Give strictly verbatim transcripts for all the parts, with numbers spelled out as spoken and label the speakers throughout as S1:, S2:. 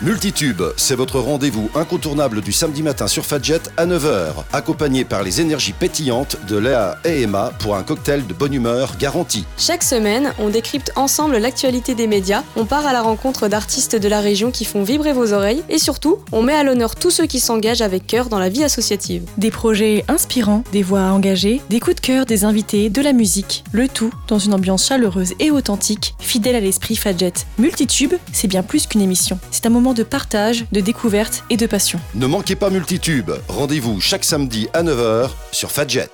S1: Multitube, c'est votre rendez-vous incontournable du samedi matin sur Fadjet à neuf heures, accompagné par les énergies pétillantes de Léa et Emma pour un cocktail de bonne humeur garanti.
S2: Chaque semaine, on décrypte ensemble l'actualité des médias, on part à la rencontre d'artistes de la région qui font vibrer vos oreilles et surtout, on met à l'honneur tous ceux qui s'engagent avec cœur dans la vie associative.
S3: Des projets inspirants, des voix engagées, des coups de cœur, des invités, de la musique, le tout dans une ambiance chaleureuse et authentique, fidèle à l'esprit Fadjet. Multitube, c'est bien plus qu'une émission, c'est un moment de partage, de découverte et de passion.
S1: Ne manquez pas Multitube, rendez-vous chaque samedi à neuf heures sur Fadjet.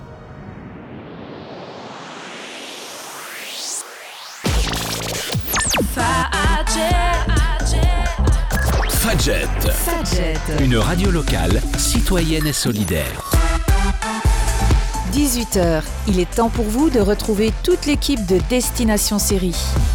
S4: Fadjet. Fadjet. Une radio locale, citoyenne et solidaire.
S5: dix-huit heures, il est temps pour vous de retrouver toute l'équipe de Destination Série.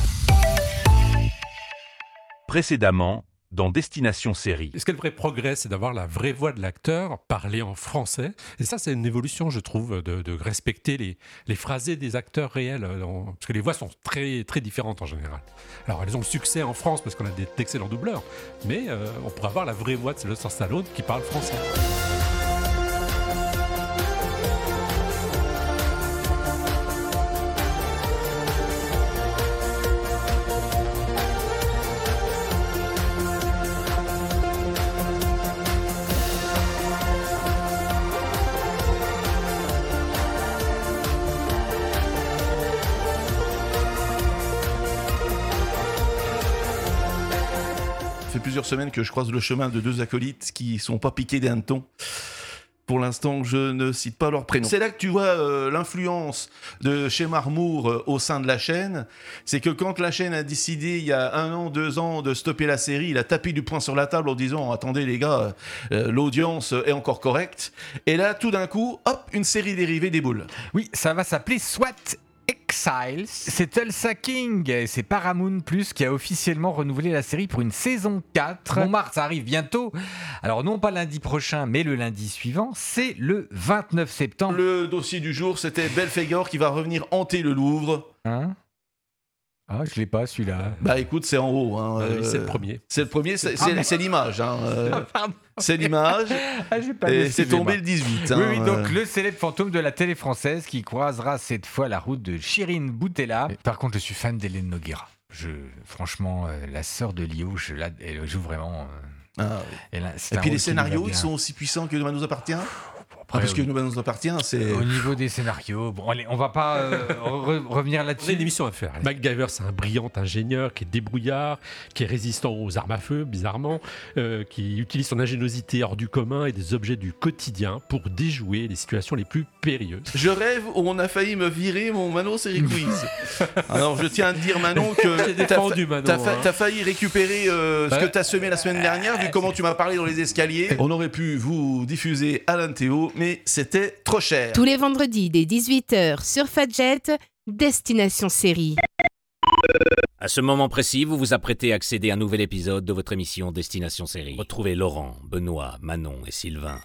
S6: Précédemment, dans Destination Série.
S7: Ce qu'est le vrai progrès, c'est d'avoir la vraie voix de l'acteur parler en français. Et ça, c'est une évolution, je trouve, de, de respecter les, les phrasés des acteurs réels. Parce que les voix sont très, très différentes en général. Alors, elles ont le succès en France parce qu'on a des, d'excellents doubleurs. Mais euh, on pourrait avoir la vraie voix de Sylvester Stallone qui parle français.
S8: Plusieurs semaines que je croise le chemin de deux acolytes qui sont pas piqués des hannetons. Pour l'instant, je ne cite pas leur prénom. C'est là que tu vois euh, l'influence de chez Marmour euh, au sein de la chaîne. C'est que quand la chaîne a décidé, il y a un an, deux ans, de stopper la série, il a tapé du poing sur la table en disant « Attendez les gars, euh, l'audience est encore correcte. » Et là, tout d'un coup, hop, une série dérivée déboule.
S9: Oui, ça va s'appeler SWAT Exiles. C'est Tulsa King et c'est Paramount Plus qui a officiellement renouvelé la série pour une saison quatre. Bon, mars, ça arrive bientôt. Alors non pas lundi prochain, mais le lundi suivant, c'est le vingt-neuf septembre.
S8: Le dossier du jour, c'était Belphégor qui va revenir hanter le Louvre.
S9: Hein ? Ah, je l'ai pas celui-là.
S8: Bah écoute, c'est en haut. Hein,
S7: euh,
S8: euh,
S7: c'est le premier.
S8: C'est le premier, c'est, c'est, c'est l'image. Hein, euh, c'est l'image.
S9: Ah, j'ai pas
S8: et c'est tombé le dix-huit. Hein,
S9: oui, oui, donc
S8: euh...
S9: le célèbre fantôme de la télé française qui croisera cette fois la route de Shirin Boutella. Par contre, je suis fan d'Hélène Noguera. Je, franchement, euh, la sœur de Lio, je, là, elle joue vraiment. Euh,
S8: ah, oui.
S9: elle,
S8: et puis les scénarios, ils sont aussi puissants que Demain nous appartient. Après, parce que nous, nous appartient, c'est...
S9: Au niveau des scénarios, bon, allez, on va pas euh, re- revenir là-dessus.
S7: On a une émission à faire. Allez. MacGyver, c'est un brillant ingénieur qui est débrouillard, qui est résistant aux armes à feu, bizarrement, euh, qui utilise son ingéniosité hors du commun et des objets du quotidien pour déjouer les situations les plus périlleuses.
S8: Je rêve où on a failli me virer mon Manon Série Quiz. Alors, je tiens à te dire, Manon, que t'as, fa- Manon, t'as, fa- hein. t'as failli récupérer euh, bah, ce que t'as semé la semaine dernière, vu comment tu m'as parlé dans les escaliers. On aurait pu vous diffuser Alain Théo, mais c'était trop cher.
S10: Tous les vendredis dès dix-huit heures sur Fadjet, Destination Série.
S4: À ce moment précis, vous vous apprêtez à accéder à un nouvel épisode de votre émission Destination Série. Retrouvez Laurent, Benoît, Manon et Sylvain.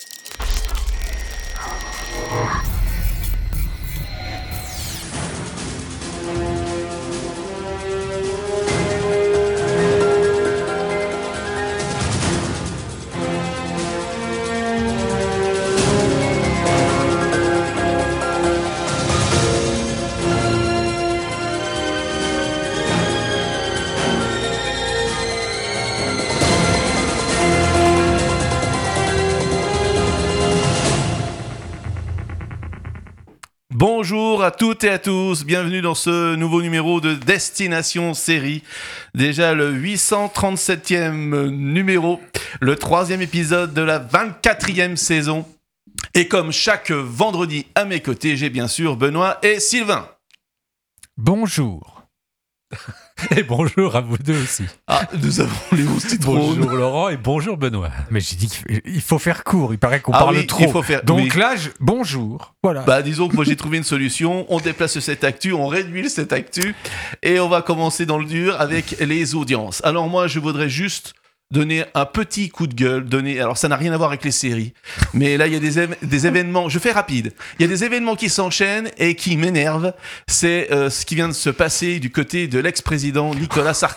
S8: Bonjour à toutes et à tous, bienvenue dans ce nouveau numéro de Destination Série. Déjà le huit cent trente-septième numéro, le troisième épisode de la vingt-quatrième saison. Et comme chaque vendredi à mes côtés, j'ai bien sûr Benoît et Sylvain.
S9: Bonjour.
S7: Et bonjour à vous deux aussi.
S8: Ah, nous avons Léo Citron.
S7: Bonjour Laurent et bonjour Benoît.
S9: Mais j'ai dit qu'il faut faire court, il paraît qu'on
S8: ah
S9: parle
S8: oui,
S9: trop.
S8: Il faut faire...
S9: Donc
S8: oui.
S9: là, je... bonjour. Voilà.
S8: Bah disons que moi j'ai trouvé une solution, on déplace cette actu, on réduit cette actu et on va commencer dans le dur avec les audiences. Alors moi je voudrais juste donner un petit coup de gueule, donner, alors ça n'a rien à voir avec les séries, mais là il y a des, éve- des événements, je fais rapide, il y a des événements qui s'enchaînent et qui m'énervent, c'est euh, ce qui vient de se passer du côté de l'ex-président Nicolas Sarkozy.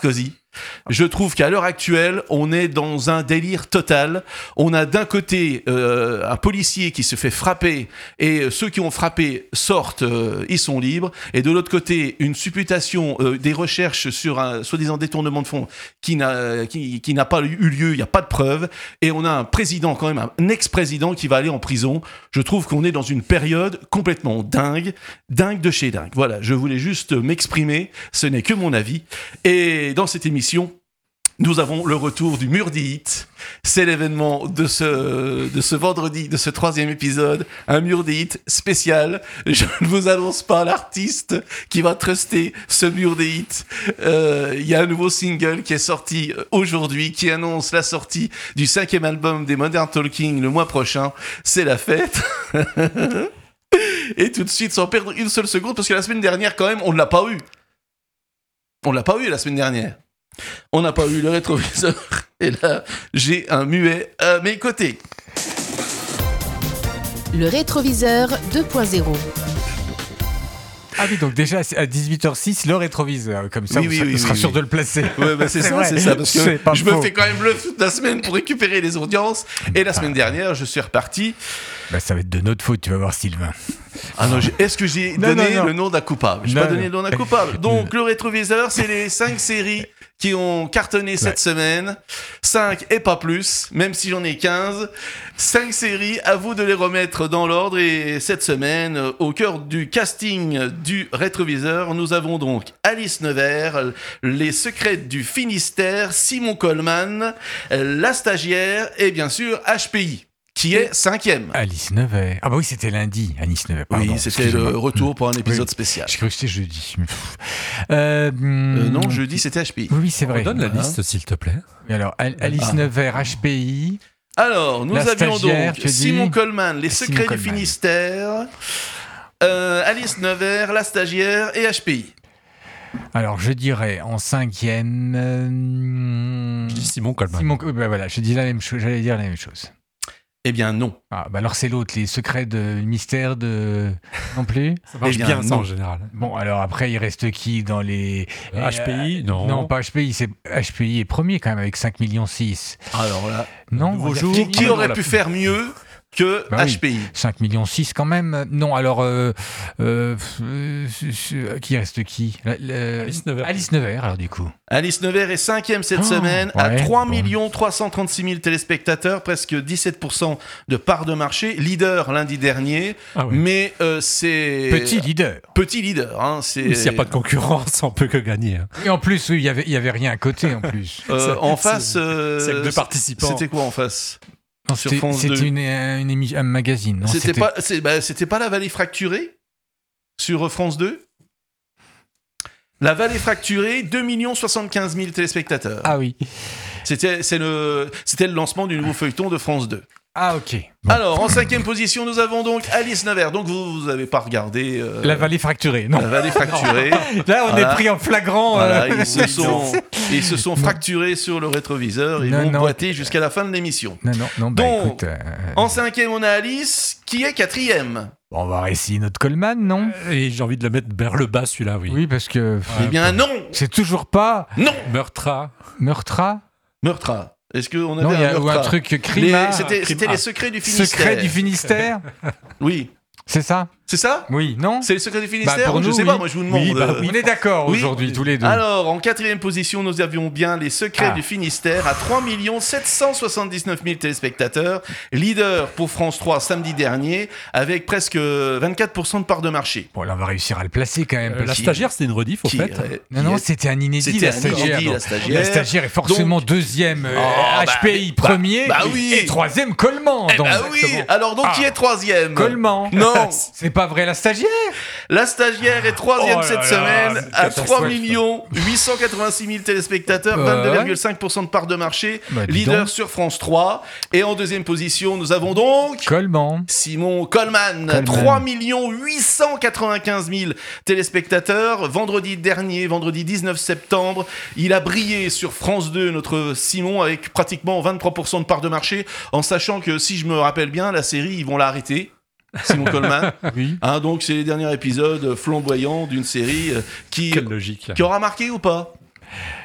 S8: Je trouve qu'à l'heure actuelle, on est dans un délire total. On a d'un côté euh, un policier qui se fait frapper et ceux qui ont frappé sortent, euh, ils sont libres. Et de l'autre côté, une supputation, euh, des recherches sur un soi-disant détournement de fonds qui n'a, qui, qui n'a pas eu lieu, il n'y a pas de preuves. Et on a un président, quand même, un ex-président qui va aller en prison. Je trouve qu'on est dans une période complètement dingue, dingue de chez dingue. Voilà, je voulais juste m'exprimer, ce n'est que mon avis. Et dans cette émission, nous avons le retour du mur des hits. C'est l'événement de ce, de ce vendredi, de ce troisième épisode. Un mur des hits spécial. Je ne vous annonce pas l'artiste qui va truster ce mur des hits. Euh, il y a un nouveau single qui est sorti aujourd'hui, qui annonce la sortie du cinquième album des Modern Talking le mois prochain. C'est la fête. Et tout de suite, sans perdre une seule seconde, parce que la semaine dernière, quand même, on ne l'a pas eu. On ne l'a pas eu la semaine dernière. On n'a pas eu le rétroviseur. Et là, j'ai un muet à mes côtés.
S10: Le rétroviseur deux point zéro.
S9: Ah oui, donc déjà à dix-huit heures six, le rétroviseur. Comme ça,
S8: oui,
S9: on
S8: oui,
S9: sera,
S8: oui,
S9: sera
S8: oui,
S9: sûr
S8: oui.
S9: de le placer.
S8: Ouais, bah c'est, c'est ça, vrai. c'est ça. Parce que je faux. me fais quand même le toute la semaine pour récupérer les audiences. Et la semaine dernière, je suis reparti.
S9: Bah, ça va être de notre faute, tu vas voir, Sylvain.
S8: Ah non, j'ai... est-ce que j'ai
S9: non,
S8: donné
S9: non, non.
S8: le nom d'un coupable ? Je n'ai pas donné le nom d'un coupable. Donc, le rétroviseur, c'est les cinq séries qui ont cartonné cette ouais. semaine. cinq et pas plus, même si j'en ai quinze. cinq séries, à vous de les remettre dans l'ordre. Et cette semaine, au cœur du casting du rétroviseur, nous avons donc Alice Nevers, Les Secrets du Finistère, Simon Coleman, La Stagiaire et bien sûr H P I. Qui est cinquième.
S9: Alice Nevers. Ah bah oui, c'était lundi, Alice Nevers. Pardon,
S8: oui, c'était le retour pour un épisode
S9: oui.
S8: spécial.
S9: Je crois que c'était jeudi. Euh,
S8: euh, non, jeudi, c'était H P I.
S9: Oui, c'est vrai.
S7: On donne la
S8: Voilà.
S7: liste, s'il te plaît.
S9: Et alors, Alice
S8: ah.
S9: Nevers, H P I.
S8: Alors, nous
S9: La
S8: avions donc Simon
S9: dis...
S8: Coleman, Les Secrets
S9: Simon
S8: du
S9: Coleman.
S8: Finistère, euh, Alice Nevers, La Stagiaire et H P I.
S9: Alors, je dirais en cinquième... Euh...
S7: Je dis Simon Coleman.
S9: Simon... Ben voilà, je dis la même chose, j'allais dire la même chose.
S8: Eh bien, non.
S9: Ah, bah alors c'est l'autre, les secrets de mystère de... Non plus.
S7: Ça marche
S8: eh bien,
S7: bien, ça,
S8: non.
S7: en général.
S9: Bon, alors après, il reste qui dans les...
S7: Euh, H P I, non.
S9: Non, pas H P I, c'est... H P I est premier quand même, avec cinq virgule six millions.
S8: Alors là,
S9: non,
S7: nouveau
S9: il y a
S7: jour.
S8: qui, qui
S7: Ah,
S8: aurait
S7: non,
S8: pu
S7: la...
S8: faire mieux que
S9: bah
S8: H P I
S9: oui. cinq virgule six millions quand même. Non, alors, euh, euh, euh, qui reste qui la, la...
S7: Alice Nevers.
S9: Alice Nevers, alors du coup.
S8: Alice Nevers est cinquième cette
S9: Oh,
S8: semaine,
S9: ouais,
S8: à trois
S9: bon.
S8: millions trois cent trente-six mille téléspectateurs, presque dix-sept pour cent de part de marché, leader lundi dernier,
S7: Ah oui.
S8: mais euh, c'est...
S9: Petit leader.
S8: Petit leader, hein, c'est...
S7: Mais s'il n'y a pas de concurrence, on peut que gagner. Hein.
S9: Et en plus, oui, il y avait, il y avait rien à côté en plus.
S8: Euh,
S7: C'est-
S8: en
S7: c'est-
S8: face... euh,
S7: c'est que deux participants.
S8: C'était quoi en face
S9: Non,
S8: sur
S9: c'était,
S8: France
S9: c'était
S8: deux.
S9: une, une émi- un magazine. Non,
S8: C'était, pas, c'est, bah, c'était pas La Vallée Fracturée sur France deux. La Vallée Fracturée, deux millions soixante-quinze mille téléspectateurs.
S9: Ah oui.
S8: C'était, c'est le, c'était le lancement du nouveau feuilleton de France deux.
S9: Ah ok. Bon.
S8: Alors, en cinquième position, nous avons donc Alice Nevers. Donc, vous n'avez pas regardé... euh,
S9: La vallée fracturée, non.
S8: La Vallée Fracturée.
S9: Là, on
S8: Voilà.
S9: est pris en flagrant.
S8: Voilà,
S9: euh,
S8: ils se sont, ils se sont fracturés sur le rétroviseur. Ils
S9: Non,
S8: vont
S9: non.
S8: boiter jusqu'à la fin de l'émission.
S9: Non, non, non, bah
S8: Donc,
S9: écoute. euh,
S8: En cinquième, on a Alice, qui est quatrième.
S9: bon, on va essayer notre Coleman, non?
S7: Et j'ai envie de le mettre vers le bas, celui-là, oui.
S9: Oui, parce que.
S8: Eh bien, non.
S9: C'est toujours pas
S8: Non.
S7: Meurtra.
S9: Meurtra.
S8: Meurtra. Est-ce qu'on avait
S9: Non, il y
S8: un
S9: a ou
S8: meurtra
S9: un truc
S8: Les-
S9: crima.
S8: C'était, c'était
S7: Crima.
S8: les secrets du Finistère.
S9: Secret du Finistère.
S8: Oui.
S9: C'est ça?
S8: C'est ça?
S9: Oui, non?
S8: C'est les secrets du
S9: Bah,
S8: Finistère?
S9: pour
S8: Je
S9: nous,
S8: sais
S9: oui.
S8: pas, moi je vous demande.
S7: Oui, bah
S8: euh,
S7: oui.
S9: On est d'accord
S8: Oui.
S9: aujourd'hui, tous les deux.
S8: Alors, en quatrième position, nous avions bien les secrets
S9: Ah.
S8: du Finistère à trois millions sept cent soixante-dix-neuf mille téléspectateurs. Leader pour France trois samedi dernier, avec presque vingt-quatre pour cent de part de marché.
S9: Bon, là, on va réussir à le placer quand même.
S7: Euh, la
S9: parce-
S7: stagiaire, c'était une rediff, au
S8: Qui-
S7: fait.
S8: euh,
S9: Non,
S8: qui
S9: non,
S8: est-
S9: c'était un inédit,
S8: C'était
S9: la
S8: un
S9: stagiaire.
S8: inédit, la
S9: Donc,
S8: stagiaire.
S9: La stagiaire est forcément deuxième, euh,
S8: Oh,
S9: H
S8: bah,
S9: P I
S8: bah,
S9: premier,
S8: bah oui.
S9: et troisième Coleman.
S8: Eh
S9: donc.
S8: ben oui. Alors donc,
S9: Ah.
S8: qui est troisième?
S9: Coleman.
S8: Non.
S9: C'est pas vrai, la stagiaire?
S8: La stagiaire est troisième
S7: Oh là
S8: cette
S7: là,
S8: semaine
S7: c'est
S8: à
S7: catastrophe.
S8: trois millions huit cent quatre-vingt-six mille téléspectateurs,
S9: Ouais.
S8: vingt-deux virgule cinq pour cent de part de marché,
S9: Bah, dis
S8: leader
S9: donc.
S8: sur France trois. Et en deuxième position, nous avons donc
S9: Coleman.
S8: Simon Coleman,
S9: Coleman.
S8: trois millions huit cent quatre-vingt-quinze mille téléspectateurs. Vendredi dernier, vendredi dix-neuf septembre, il a brillé sur France deux, notre Simon, avec pratiquement vingt-trois pour cent de part de marché, en sachant que, si je me rappelle bien, la série, ils vont l'arrêter. Simon Coleman.
S9: Oui.
S8: Hein, donc, c'est les derniers épisodes flamboyants d'une série euh, qui,
S7: Quelle logique.
S8: qui aura marqué ou pas?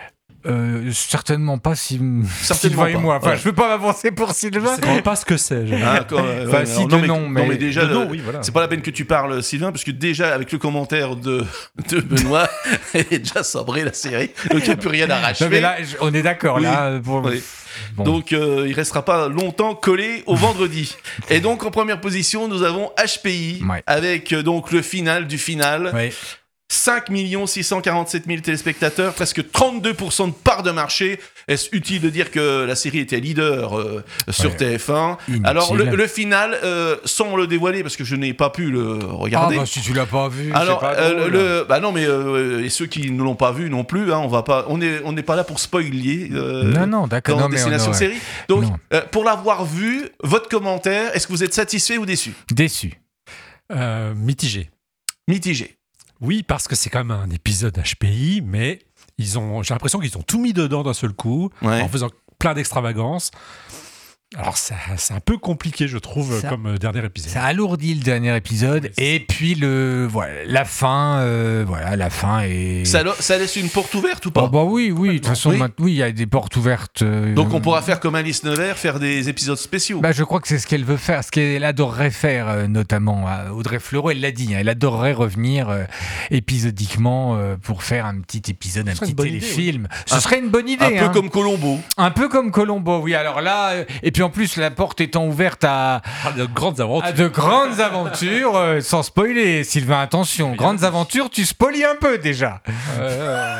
S9: Euh, certainement pas si
S8: Certainement
S9: Sylvain et
S8: pas.
S9: moi. Enfin,
S8: Ouais.
S9: je peux pas m'avancer pour Sylvain.
S7: Je ne sais pas ce que c'est. je-
S8: Ah, quand, euh,
S9: Enfin,
S8: ouais,
S9: si
S8: alors,
S9: de
S8: non, mais,
S9: nom, mais-
S8: non, mais déjà,
S7: de nom,
S8: euh,
S7: oui, voilà.
S8: c'est pas la peine que tu parles, Sylvain, parce que déjà, avec le commentaire de, de Benoît, elle est déjà sabrée, la série. Donc, il n'y a plus rien à racheter.
S9: Non, mais là, je- on est d'accord.
S8: Oui.
S9: Là, pour...
S8: Oui.
S9: Bon.
S8: Donc, euh, il restera pas longtemps collé au vendredi. Et donc, en première position, nous avons H P I,
S9: Ouais.
S8: avec euh, donc le final du final.
S9: Ouais.
S8: cinq millions six cent quarante-sept mille téléspectateurs, presque trente-deux pour cent de part de marché. Est-ce utile de dire que la série était leader euh, sur
S9: Ouais.
S8: T F un?
S9: Inutile.
S8: Alors, le, le final, euh, sans le dévoiler, parce que je n'ai pas pu le
S9: Ah,
S8: regarder.
S9: bah, si tu l'as pas vu,
S8: Alors,
S9: c'est pas
S8: euh,
S9: drôle.
S8: le, bah non, mais euh, et ceux qui ne l'ont pas vu non plus, hein, on va pas, on est, on n'est pas là pour spoiler. Euh,
S9: Non, non, d'accord.
S8: Dans
S9: Non, mais on
S8: Destination
S9: aurait-
S8: Série. Donc,
S9: Non.
S8: euh, pour l'avoir vu, votre commentaire, est-ce que vous êtes satisfait ou déçu?
S9: Déçu.
S7: Euh, mitigé.
S8: Mitigé.
S7: Oui, parce que c'est quand même un épisode H P I, mais ils ont, j'ai l'impression qu'ils ont tout mis dedans d'un seul coup,
S8: Ouais.
S7: en faisant plein d'extravagances. Alors, ça- c'est un peu compliqué, je trouve,
S9: Ça-
S7: comme euh, dernier épisode.
S9: Ça alourdit le dernier épisode. Et puis, le, voilà, la fin, euh, voilà, la fin est.
S8: Ça, lo- ça laisse une porte ouverte ou pas?
S9: Oh, bah oui, oui, de toute façon,
S8: Oui.
S9: ma- oui, il y a des portes ouvertes. euh,
S8: Donc on pourra faire comme Alice Nevers, faire des épisodes spéciaux.
S9: Bah, je crois que c'est ce qu'elle veut faire, ce qu'elle adorerait faire, euh, notamment. euh, Audrey Fleurot, elle l'a dit, hein, elle adorerait revenir euh, épisodiquement euh, pour faire un petit épisode, un
S7: serait
S9: petit
S7: une bonne idée,
S9: téléfilm. Ce
S8: Un-
S9: serait une bonne idée.
S8: un peu
S9: hein.
S8: comme Colombo.
S9: Un peu comme Colombo, oui. Alors là, euh, et puis en plus, la porte étant ouverte à,
S7: Ah, de grandes aventures.
S9: à de grandes aventures, euh, sans spoiler, Sylvain, attention. Grandes aventures, tu spoilies un peu déjà.
S7: Euh,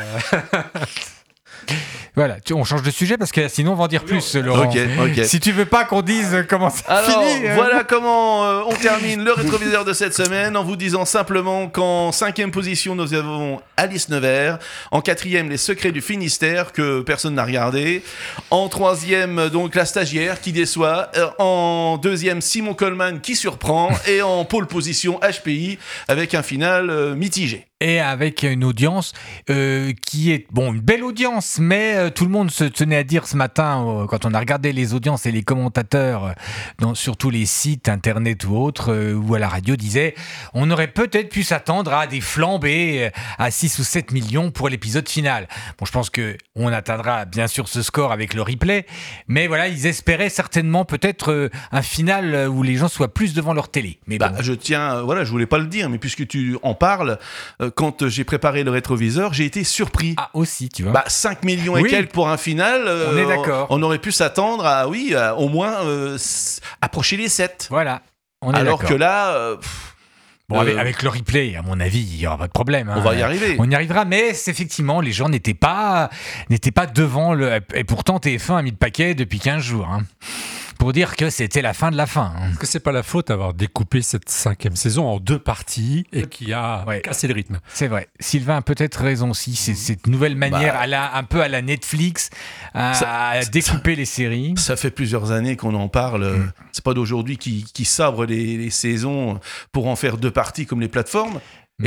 S9: Voilà, tu- on change de sujet parce que sinon on va en dire plus, Laurent.
S8: Ok, ok.
S9: Si tu veux pas qu'on dise comment ça
S8: Alors,
S9: finit. hein.
S8: voilà comment euh, on termine le rétroviseur de cette semaine en vous disant simplement qu'en cinquième position, nous avons Alice Nevers. En quatrième, Les Secrets du Finistère, que personne n'a regardé. En troisième, donc, La Stagiaire, qui déçoit. Euh, En deuxième, Simon Coleman, qui surprend. Et en pole position, H P I, avec un final euh, mitigé.
S9: Et avec une audience euh, qui est, bon, une belle audience, mais euh, tout le monde se tenait à dire ce matin, euh, quand on a regardé les audiences et les commentateurs euh, dans, sur tous les sites internet ou autres, euh, ou à la radio, disaient on aurait peut-être pu s'attendre à des flambées euh, à six ou sept millions pour l'épisode final. Bon, je pense qu'on atteindra bien sûr ce score avec le replay, mais voilà, ils espéraient certainement peut-être euh, un final où les gens soient plus devant leur télé. Mais
S8: Bah,
S9: bon.
S8: je tiens, euh, voilà, je voulais pas le dire, mais puisque tu en parles, euh, quand j'ai préparé le rétroviseur, j'ai été surpris.
S9: Ah, aussi, tu vois.
S8: Bah, cinq millions et
S9: Oui.
S8: quelques pour un final. euh,
S9: On est d'accord.
S8: On, on aurait pu s'attendre à, oui, à, au moins euh, s- approcher les sept.
S9: Voilà. On est
S8: Alors
S9: d'accord.
S8: que là, euh, pff,
S9: Bon, avec,
S8: Euh,
S9: avec le replay, à mon avis, il n'y aura pas de problème. hein.
S8: on va y arriver.
S9: On y arrivera, mais c'est effectivement, les gens n'étaient pas, n'étaient pas devant le. Et pourtant, T F un a mis le paquet depuis quinze jours. hein, pour dire que c'était la fin de la fin. hein.
S7: Est-ce que c'est pas la faute d'avoir découpé cette cinquième saison en deux parties et qui a
S9: Ouais.
S7: cassé le rythme?
S9: C'est vrai. Sylvain a peut-être raison aussi. C'est cette nouvelle manière,
S8: Bah.
S9: à la, un peu à la Netflix, à,
S8: Ça-
S9: à découper les séries.
S8: Ça fait plusieurs années qu'on en parle. euh, C'est pas d'aujourd'hui qui, qui sabre les, les saisons pour en faire deux parties comme les plateformes.
S9: Mm.
S8: Et,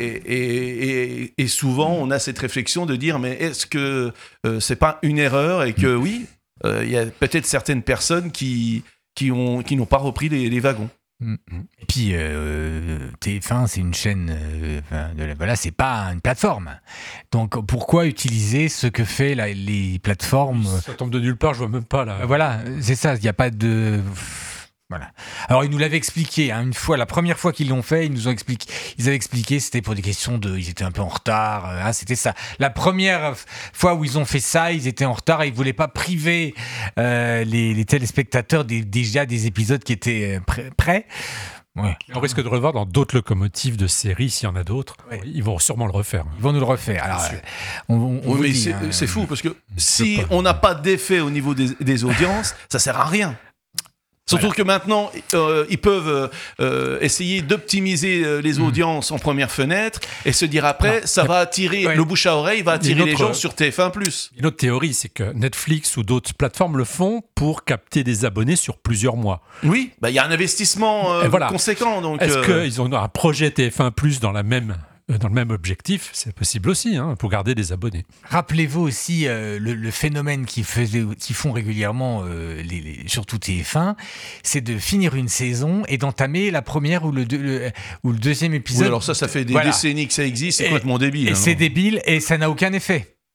S8: et, et, et souvent, on a cette réflexion de dire mais est-ce que euh, c'est pas une erreur et que oui, euh, il y a peut-être certaines personnes qui, qui, ont, qui n'ont pas repris les, les wagons.
S9: Et puis, euh, T F un, c'est une chaîne, euh, enfin, de la- voilà, c'est pas une plateforme. Donc, pourquoi utiliser ce que fait la- les plateformes
S7: Ça tombe de nulle part, je vois même pas là.
S9: Euh, Voilà, c'est ça, il n'y a pas de... Voilà. Alors, ils nous l'avaient expliqué, hein, une fois, la première fois qu'ils l'ont fait, ils nous ont expliqué, ils avaient expliqué, c'était pour des questions de... Ils étaient un peu en retard, euh, hein, c'était ça. La première fois où ils ont fait ça, ils étaient en retard et ils ne voulaient pas priver euh, les, les téléspectateurs des, déjà des épisodes qui étaient euh, prêts. prêts. Ouais.
S7: On risque de le revoir dans d'autres locomotives de séries, s'il y en a d'autres.
S9: Ouais.
S7: Ils vont sûrement le refaire.
S9: Ils vont nous le refaire. Alors,
S7: Bien sûr.
S9: euh, on, on- on
S8: Oui,
S9: vous
S8: mais
S9: dit,
S8: c'est,
S9: hein,
S8: c'est fou parce que
S7: peut
S8: si
S7: pas.
S8: on n'a pas d'effet au niveau des, des audiences, ça sert à rien. Surtout que maintenant, euh, ils peuvent euh, euh, essayer d'optimiser euh, les audiences en première fenêtre et se dire après,
S7: Non,
S8: ça va attirer,
S9: ouais.
S8: le bouche à oreille va
S7: Il y a
S8: attirer
S7: une
S8: les
S7: autre-
S8: gens sur T F un plus.
S7: Une autre théorie, c'est que Netflix ou d'autres plateformes le font pour capter des abonnés sur plusieurs mois.
S8: Oui, bah, il y a un investissement euh,
S7: Et voilà.
S8: conséquent. Donc,
S7: Est-ce
S8: euh,
S7: qu'ils ont un projet T F un plus dans, la même, euh, dans le même objectif? C'est possible aussi, hein, pour garder des abonnés.
S9: Rappelez-vous aussi euh, le, le phénomène qui, faisait, qui font régulièrement, euh, les, les- surtout T F un, c'est de finir une saison et d'entamer la première ou le, deux- le, ou le deuxième épisode.
S8: oui, alors ça, ça fait des
S9: Voilà.
S8: décennies que ça existe, c'est
S9: Et-
S8: complètement débile.
S9: Et
S8: hein.
S9: c'est débile et ça n'a aucun effet.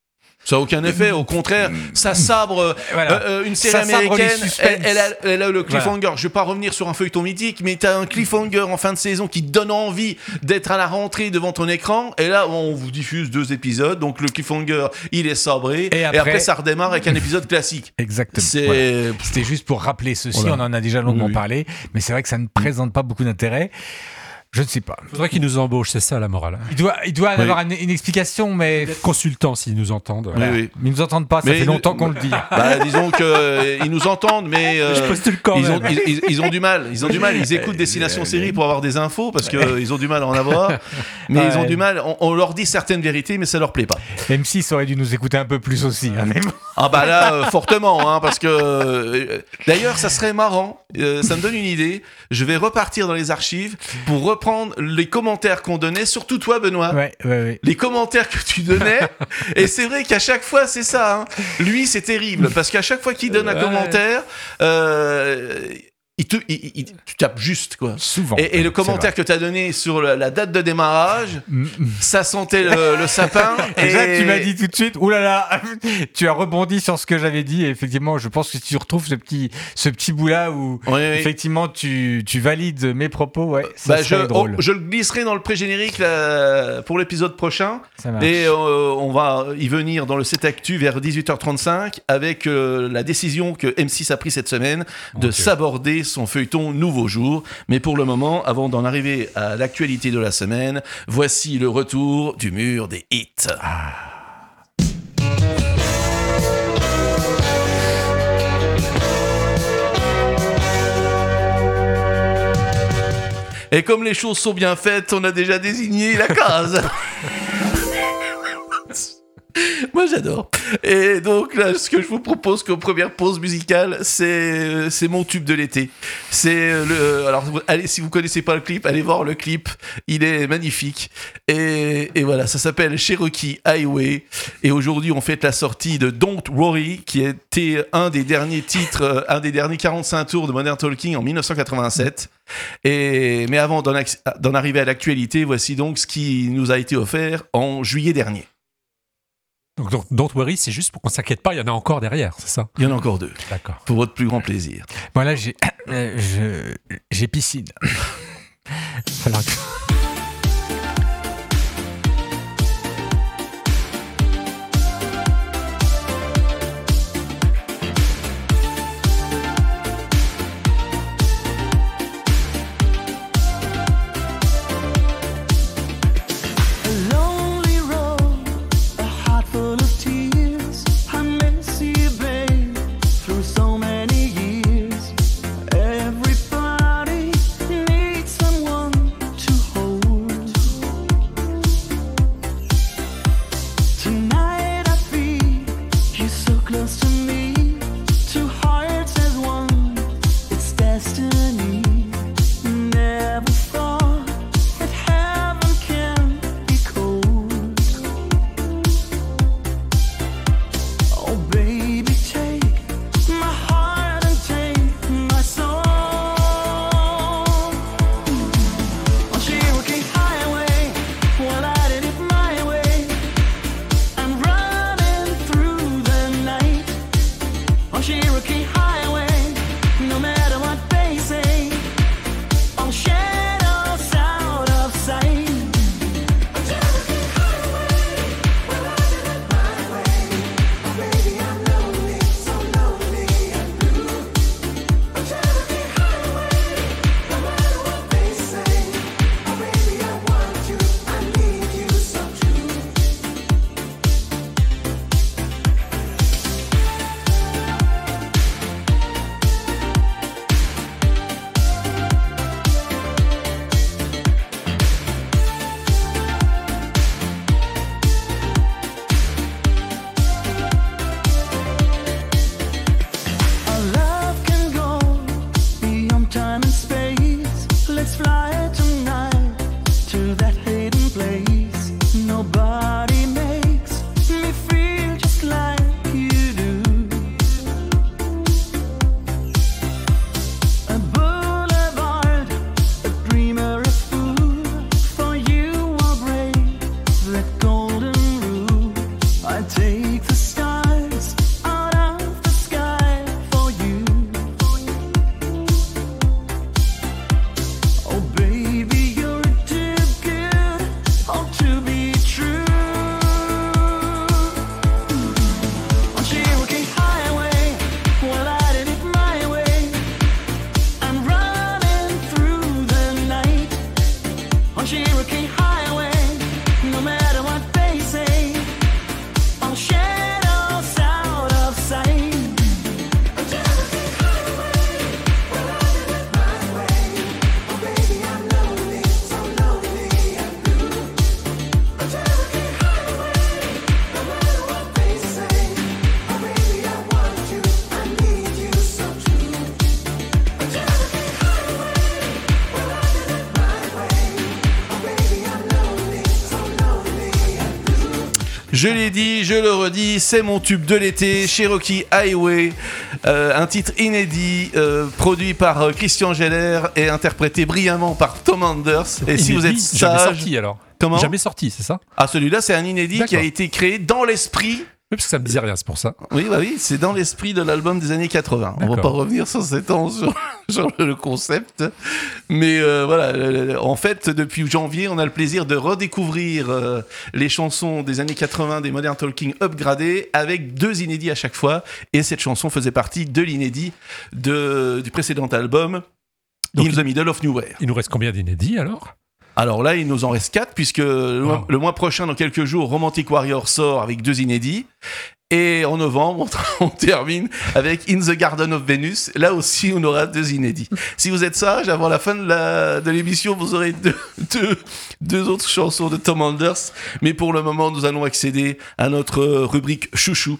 S8: Ça n'a aucun effet, au contraire, ça sabre
S9: Voilà.
S8: euh, une série
S9: Ça sabre les
S8: américaine,
S9: suspens.
S8: elle, elle a, elle a le cliffhanger.
S9: Voilà.
S8: Je ne vais pas revenir sur un feuilleton mythique, mais tu as un cliffhanger en fin de saison qui te donne envie d'être à la rentrée devant ton écran, et là on vous diffuse deux épisodes, donc le cliffhanger il est sabré,
S9: Et
S8: et
S9: après,
S8: après, ça redémarre avec un épisode classique.
S9: Exactement.
S8: C'est...
S9: Voilà. C'était juste pour rappeler ceci,
S8: Voilà.
S9: on en a déjà longuement
S8: Oui, oui.
S9: parlé, mais c'est vrai que ça ne présente pas beaucoup d'intérêt. Je ne sais pas.
S7: Il faudrait qu'ils nous embauchent, c'est ça la morale.
S9: Il doit, il doit y
S8: Oui.
S9: avoir une, une explication, mais
S7: Consultants s'ils nous entendent.
S8: Oui, oui.
S9: ils nous entendent pas, ça
S8: Mais
S9: fait
S8: nous-
S9: longtemps qu'on le dit.
S8: Bah, disons qu'ils nous entendent, mais euh,
S7: Je postule quand
S8: ils, ont,
S7: même.
S8: ils, ils- ils ont du mal. Ils ont du mal. Ils écoutent Destination Série pour avoir des infos parce qu'ils ont du mal à en avoir. Mais ils ont
S9: Ouais.
S8: du mal. On, on leur dit certaines vérités, mais ça leur plaît pas.
S9: M six aurait dû nous écouter un peu plus aussi. hein, mais bon.
S8: Ah bah là, euh, fortement, hein, parce que euh, d'ailleurs, ça serait marrant. euh, ça me donne une idée. Je vais repartir dans les archives pour reprendre les commentaires qu'on donnait, surtout toi, Benoît.
S9: Ouais, ouais, ouais.
S8: Les commentaires que tu donnais, et c'est vrai qu'à chaque fois c'est ça, hein. Lui c'est terrible, parce qu'à chaque fois qu'il donne un
S7: Ouais.
S8: commentaire, euh, il te, il- il- tu tapes juste quoi.
S9: Souvent.
S8: Et, et le
S9: C'est
S8: commentaire que tu as donné sur la, la date de démarrage, ça sentait le, le sapin.
S9: Et Jacques,
S8: et
S9: tu m'as dit tout de suite, oulala, tu as rebondi sur ce que j'avais dit. Et effectivement, je pense que si tu retrouves ce petit, ce petit bout-là où
S8: Oui, oui.
S9: effectivement tu, tu valides mes propos, ouais, ça
S8: Bah, je,
S9: serait drôle.
S8: oh, je le glisserai dans le pré-générique là, pour l'épisode prochain.
S9: Ça marche.
S8: Et euh, on va y venir dans le sept Actu vers dix-huit heures trente-cinq avec euh, la décision que M six a prise cette semaine de
S7: Ok.
S8: s'aborder son feuilleton Nouveau Jour. Mais pour le moment, avant d'en arriver à l'actualité de la semaine, voici le retour du mur des hits. Et comme les choses sont bien faites, on a déjà désigné la case. Moi j'adore. Et donc là, ce que je vous propose comme première pause musicale, c'est c'est mon tube de l'été. C'est le alors vous- allez, si vous connaissez pas le clip, allez voir le clip. Il est magnifique. Et, et voilà, ça s'appelle Cherokee Highway. Et aujourd'hui, on fête la sortie de Don't Worry, qui était un des derniers titres, euh, un des derniers quarante-cinq tours de Modern Talking en dix-neuf cent quatre-vingt-sept. Et mais avant d'en, ac- d'en arriver à l'actualité, voici donc ce qui nous a été offert en juillet dernier.
S7: Donc, donc, don't worry, c'est juste pour qu'on s'inquiète pas, il y en a encore derrière, c'est ça?
S8: Il y en a encore deux.
S7: D'accord.
S8: Pour votre plus grand plaisir.
S9: Voilà, j'ai, euh, je- j'ai piscine.
S7: Alors,
S11: Lonely road, a heart full of tears. I miss you, babe, through so many years. Everybody needs someone to hold. Tonight I feel you so close to me. Two hearts as one, it's destiny. Never thought that heaven can be cold. Oh baby, take my heart and take my soul. On Cherokee Highway, well I did it my way. I'm running through the night. On Cherokee Highway, no matter what they say, all shadows out of sight. On Cherokee Highway, well I did it my way. Oh baby, I'm lonely, so lonely and blue. On Cherokee Highway, no matter what they say, oh baby, I want you, I need you so true.
S8: Je l'ai dit, je le redis, c'est mon tube de l'été, Cherokee Highway, euh, un titre inédit, euh, produit par euh, Christian Geller et interprété brillamment par Tom Anders. Et
S7: inédit,
S8: si vous êtes
S7: jamais
S8: sage,
S7: sorti alors.
S8: Comment ?
S7: Jamais sorti, c'est ça ?
S8: Ah, celui-là, c'est un inédit
S7: D'accord.
S8: qui a été créé dans l'esprit.
S7: Oui, parce que ça me disait rien, c'est pour ça.
S8: Oui, bah oui, c'est dans l'esprit de l'album des années quatre-vingts. On va
S7: D'accord.
S8: pas revenir sur sept ans sur, sur le concept. Mais euh, voilà, en fait, depuis janvier, on a le plaisir de redécouvrir euh, les chansons des années quatre-vingts des Modern Talking upgradées avec deux inédits à chaque fois. Et cette chanson faisait partie de l'inédit de, du précédent album,
S7: Donc,
S8: In the Middle of Nowhere.
S7: Il nous reste combien d'inédits alors ?
S8: Alors là, il nous en reste quatre, puisque le, mois, le mois prochain, dans quelques jours, Romantic Warrior sort avec deux inédits. Et en novembre, on, on termine avec In the Garden of Venus. Là aussi, on aura deux inédits. Si vous êtes sage, avant la fin de, la, de l'émission, vous aurez deux, deux, deux autres chansons de Tom Anders. Mais pour le moment, nous allons accéder à notre rubrique chouchou.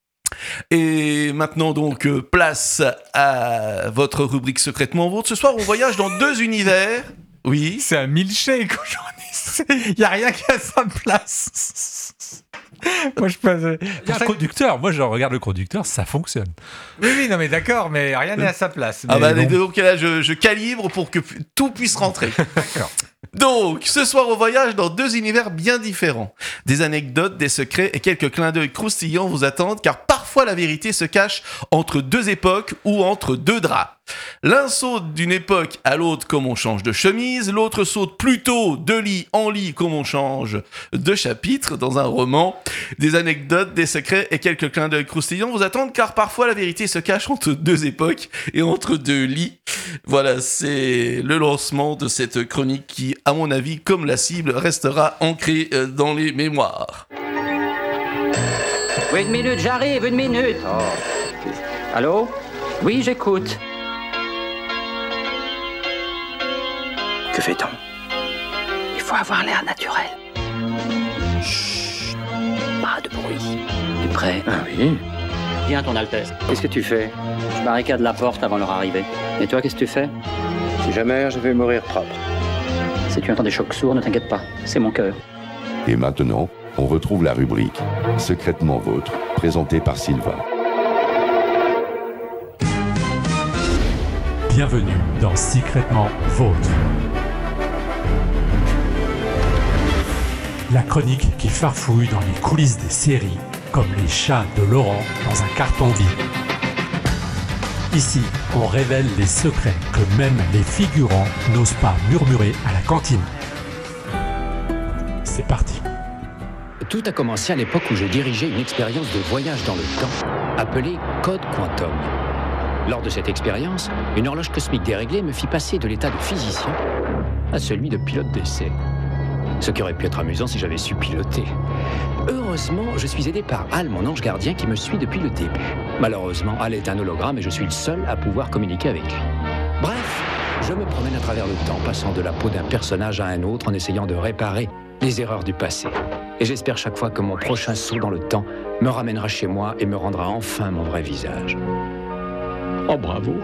S8: Et maintenant donc euh, place à votre rubrique secrètement vôtre. Ce soir on voyage dans deux univers. Oui.
S9: C'est un milkshake aujourd'hui. Il n'y a rien qui a sa place. Moi je passe.
S7: Il y a un conducteur. Moi je regarde le conducteur, ça fonctionne.
S9: Oui, oui, non mais d'accord, mais rien n'est à sa place.
S8: Ah bah
S9: bon.
S8: donc là je, je calibre pour que pu- tout puisse rentrer.
S9: D'accord.
S8: Donc, ce soir on voyage dans deux univers bien différents. Des anecdotes, des secrets et quelques clins d'œil croustillants vous attendent, car parfois la vérité se cache entre deux époques ou entre deux draps. L'un saute d'une époque à l'autre comme on change de chemise, l'autre saute plutôt de lit en lit comme on change de chapitre dans un roman. Des anecdotes, des secrets et quelques clins d'œil croustillants vous attendent, car parfois la vérité se cache entre deux époques et entre deux lits. Voilà, c'est le lancement de cette chronique qui, à mon avis, comme la cible, restera ancrée euh, dans les mémoires.
S12: Oui, une minute, j'arrive, une minute. Oh. Allô ? Oui, j'écoute. Que fait-on ? Il faut avoir l'air naturel. Chut, pas de bruit. T'es prêt ? Ah oui. Viens, ton Altesse. Qu'est-ce que tu fais ? Je barricade la porte avant leur arrivée. Et toi, qu'est-ce que tu fais ? Si jamais, je vais mourir propre. Si tu entends des chocs sourds, ne t'inquiète pas, c'est mon cœur.
S13: Et maintenant, on retrouve la rubrique Secrètement Vôtre, présentée par Sylvain.
S14: Bienvenue dans Secrètement Vôtre. La chronique qui farfouille dans les coulisses des séries, comme les chats de Laurent dans un carton vide. Ici, on révèle les secrets que même les figurants n'osent pas murmurer à la cantine. C'est parti.
S15: Tout a commencé à l'époque où je dirigeais une expérience de voyage dans le temps, appelée Code Quantum. Lors de cette expérience, une horloge cosmique déréglée me fit passer de l'état de physicien à celui de pilote d'essai. Ce qui aurait pu être amusant si j'avais su piloter. Heureusement, je suis aidé par Hal, mon ange gardien, qui me suit depuis le début. Malheureusement, Hal est un hologramme et je suis le seul à pouvoir communiquer avec lui. Bref, je me promène à travers le temps, passant de la peau d'un personnage à un autre en essayant de réparer les erreurs du passé. Et j'espère chaque fois que mon prochain saut dans le temps me ramènera chez moi et me rendra enfin mon vrai visage. Oh bravo!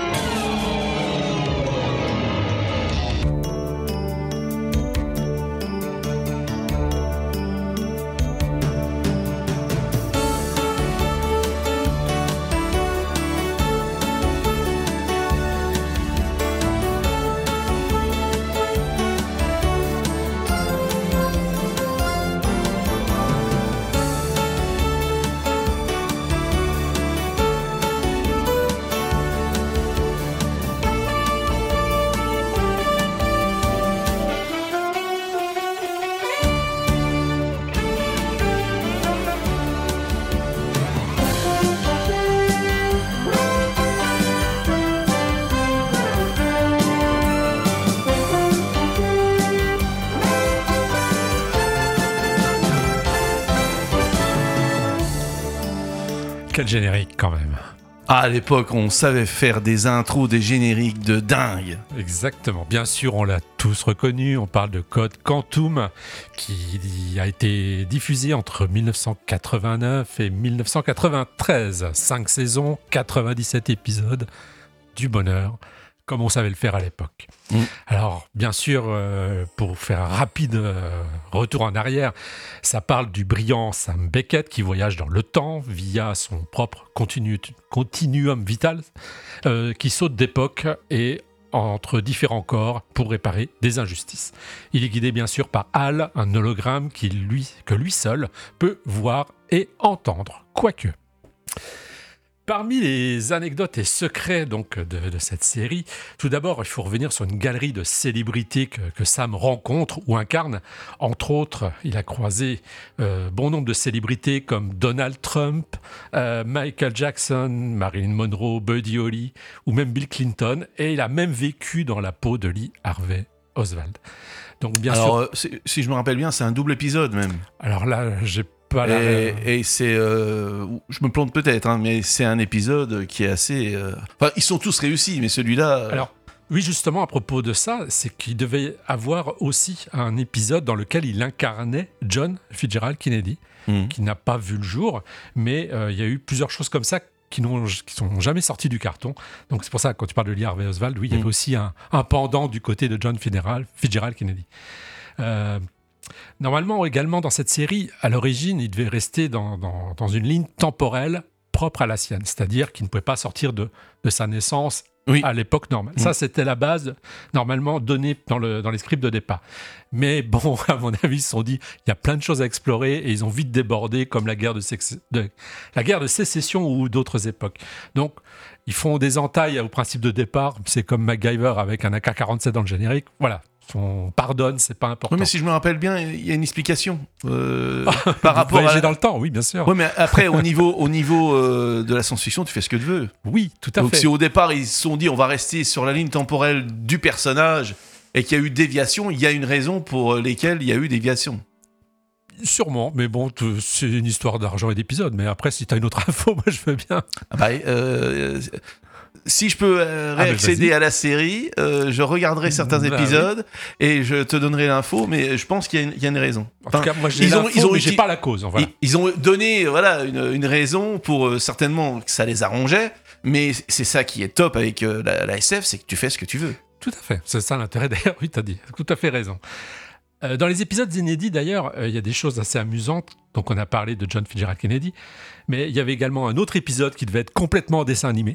S7: Quel générique quand même.
S8: Ah, à l'époque, on savait faire des intros, des génériques de dingue.
S7: Exactement. Bien sûr, on l'a tous reconnu. On parle de Code Quantum, qui a été diffusé entre dix-neuf cent quatre-vingt-neuf et dix-neuf cent quatre-vingt-treize. Cinq saisons, quatre-vingt-dix-sept épisodes. Du bonheur. comme on savait le faire à l'époque. Mmh. Alors, bien sûr, euh, pour faire un rapide euh, retour en arrière, ça parle du brillant Sam Beckett qui voyage dans le temps via son propre continu, continuum vital, euh, qui saute d'époque et entre différents corps pour réparer des injustices. Il est guidé bien sûr par Hal, un hologramme qui lui, que lui seul peut voir et entendre, quoique. Parmi les anecdotes et secrets donc, de, de cette série, tout d'abord, il faut revenir sur une galerie de célébrités que, que Sam rencontre ou incarne. Entre autres, il a croisé euh, bon nombre de célébrités comme Donald Trump, euh, Michael Jackson, Marilyn Monroe, Buddy Holly ou même Bill Clinton. Et il a même vécu dans la peau de Lee Harvey Oswald. Donc, bien
S8: Alors,
S7: sûr,
S8: euh, si je me rappelle bien, c'est un double épisode même.
S7: Alors là, j'ai pas
S8: et,
S7: la...
S8: et c'est, euh, je me plante peut-être, hein, mais c'est un épisode qui est assez. Euh... Enfin, ils sont tous réussis, mais celui-là. Euh...
S7: Alors, oui, justement, à propos de ça, c'est qu'il devait avoir aussi un épisode dans lequel il incarnait John Fitzgerald Kennedy, mmh. qui n'a pas vu le jour, mais euh, il y a eu plusieurs choses comme ça qui n'ont qui sont jamais sorties du carton. Donc c'est pour ça, quand tu parles de Lee Harvey Oswald, oui, il y avait mmh. aussi un, un pendant du côté de John Fitzgerald, Fitzgerald Kennedy. Euh, Normalement, également, dans cette série, à l'origine, il devait rester dans, dans, dans une ligne temporelle propre à la sienne, c'est-à-dire qu'il ne pouvait pas sortir de, de sa naissance oui. à l'époque normale. Mmh. Ça, c'était la base, normalement, donnée dans, le, dans les scripts de départ. Mais bon, à mon avis, ils se sont dit, il y a plein de choses à explorer, et ils ont vite débordé, comme la guerre de, sex- de, la guerre de sécession ou d'autres époques. Donc, ils font des entailles au principe de départ, c'est comme MacGyver avec un A K quarante-sept dans le générique, voilà. On pardonne, c'est pas important.
S8: Oui, mais si je me rappelle bien, il y a une explication euh, par rapport
S7: voyager
S8: à
S7: dans le temps, oui, bien sûr.
S8: Oui, mais après, au niveau, au niveau euh, de la science-fiction, tu fais ce que tu veux.
S7: Oui, tout à
S8: Donc,
S7: fait.
S8: si au départ ils se sont dit, on va rester sur la ligne temporelle du personnage et qu'il y a eu déviation, il y a une raison pour lesquelles il y a eu déviation.
S7: Sûrement, mais bon, c'est une histoire d'argent et d'épisodes. Mais après, si tu as une autre info, moi je veux bien.
S8: Ah bah, euh, si je peux euh, réaccéder ah à la série, euh, je regarderai certains bah épisodes oui. et je te donnerai l'info, mais je pense qu'il y a une, il y a une raison.
S7: En enfin, tout cas, moi j'ai ils ont, ils ont mais j'ai pas la cause. Voilà.
S8: Ils, ils ont donné voilà, une, une raison pour euh, certainement que ça les arrangeait, mais c'est ça qui est top avec euh, la, la S F, c'est que tu fais ce que tu veux.
S7: Tout à fait, c'est ça l'intérêt d'ailleurs, oui, tu as dit, tout à fait raison. Euh, dans les épisodes inédits d'ailleurs, il euh, y a des choses assez amusantes. Donc on a parlé de John Fitzgerald Kennedy, mais il y avait également un autre épisode qui devait être complètement en dessin animé.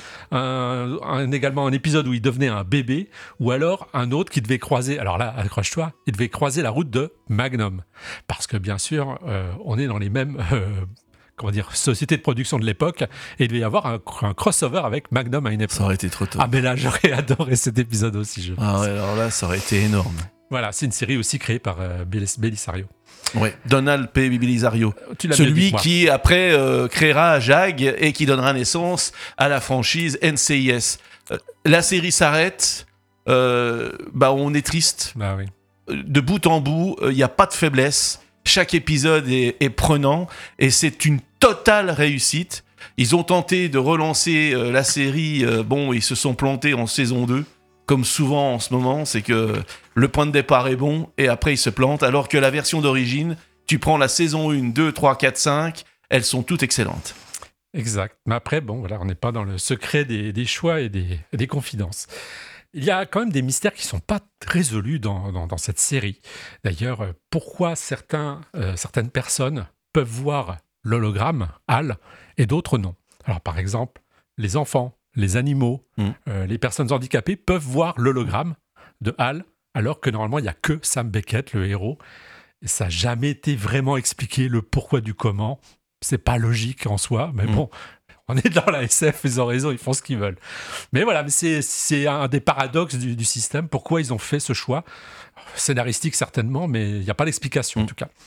S7: Un, un, également un épisode où il devenait un bébé, ou alors un autre qui devait croiser, alors là, accroche-toi, il devait croiser la route de Magnum. Parce que bien sûr, euh, on est dans les mêmes euh, comment dire, sociétés de production de l'époque, et il devait y avoir un, un crossover avec Magnum à une époque.
S8: Ça aurait été trop tôt.
S7: Ah mais là, j'aurais adoré cet épisode aussi, je pense.
S8: Ah ouais, alors là, ça aurait été énorme.
S7: Voilà, c'est une série aussi créée par euh, Belisario.
S8: Oui, Donald P. Belisario.
S7: Tu l'as
S8: Celui qui, après, euh, créera Jag et qui donnera naissance à la franchise N C I S. Euh, la série s'arrête, euh, bah, on est triste.
S7: Bah oui.
S8: De bout en bout, il euh, n'y a pas de faiblesse. Chaque épisode est, est prenant et c'est une totale réussite. Ils ont tenté de relancer euh, la série. Euh, bon, ils se sont plantés en saison deux. Comme souvent en ce moment, c'est que le point de départ est bon et après il se plante, alors que la version d'origine, tu prends la saison un, deux, trois, quatre, cinq, elles sont toutes excellentes.
S7: Exact. Mais après, bon, voilà, on n'est pas dans le secret des, des choix et des, des confidences. Il y a quand même des mystères qui ne sont pas résolus dans, dans, dans cette série. D'ailleurs, pourquoi certains, euh, certaines personnes peuvent voir l'hologramme, Hal, et d'autres non? Alors par exemple, les enfants, les animaux, mmh. euh, les personnes handicapées peuvent voir l'hologramme de Hal, alors que normalement, il n'y a que Sam Beckett, le héros. Et ça n'a jamais été vraiment expliqué, le pourquoi du comment. C'est pas logique en soi, mais mmh. bon, on est dans la S F, ils ont raison, ils font ce qu'ils veulent. Mais voilà, mais c'est, c'est un des paradoxes du, du système. Pourquoi ils ont fait ce choix? Scénaristique certainement, mais il n'y a pas d'explication mmh. en tout cas.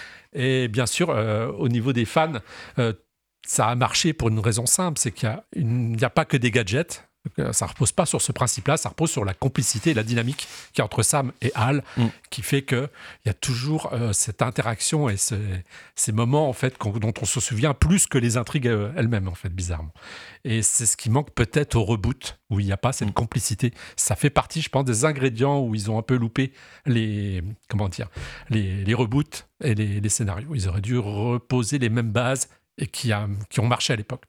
S7: Et bien sûr, euh, au niveau des fans, euh, ça a marché pour une raison simple, c'est qu'il n'y a, a pas que des gadgets. Ça ne repose pas sur ce principe-là, ça repose sur la complicité et la dynamique qu'il y a entre Sam et Hal, mm. qui fait qu'il y a toujours euh, cette interaction et ce, ces moments en fait, dont on se souvient plus que les intrigues euh, elles-mêmes, en fait, bizarrement. Et c'est ce qui manque peut-être au reboot, où il n'y a pas cette mm. complicité. Ça fait partie, je pense, des ingrédients où ils ont un peu loupé les, comment dire, les, les reboots et les, les scénarios. Ils auraient dû reposer les mêmes bases et qui, a, qui ont marché à l'époque. Mais bon,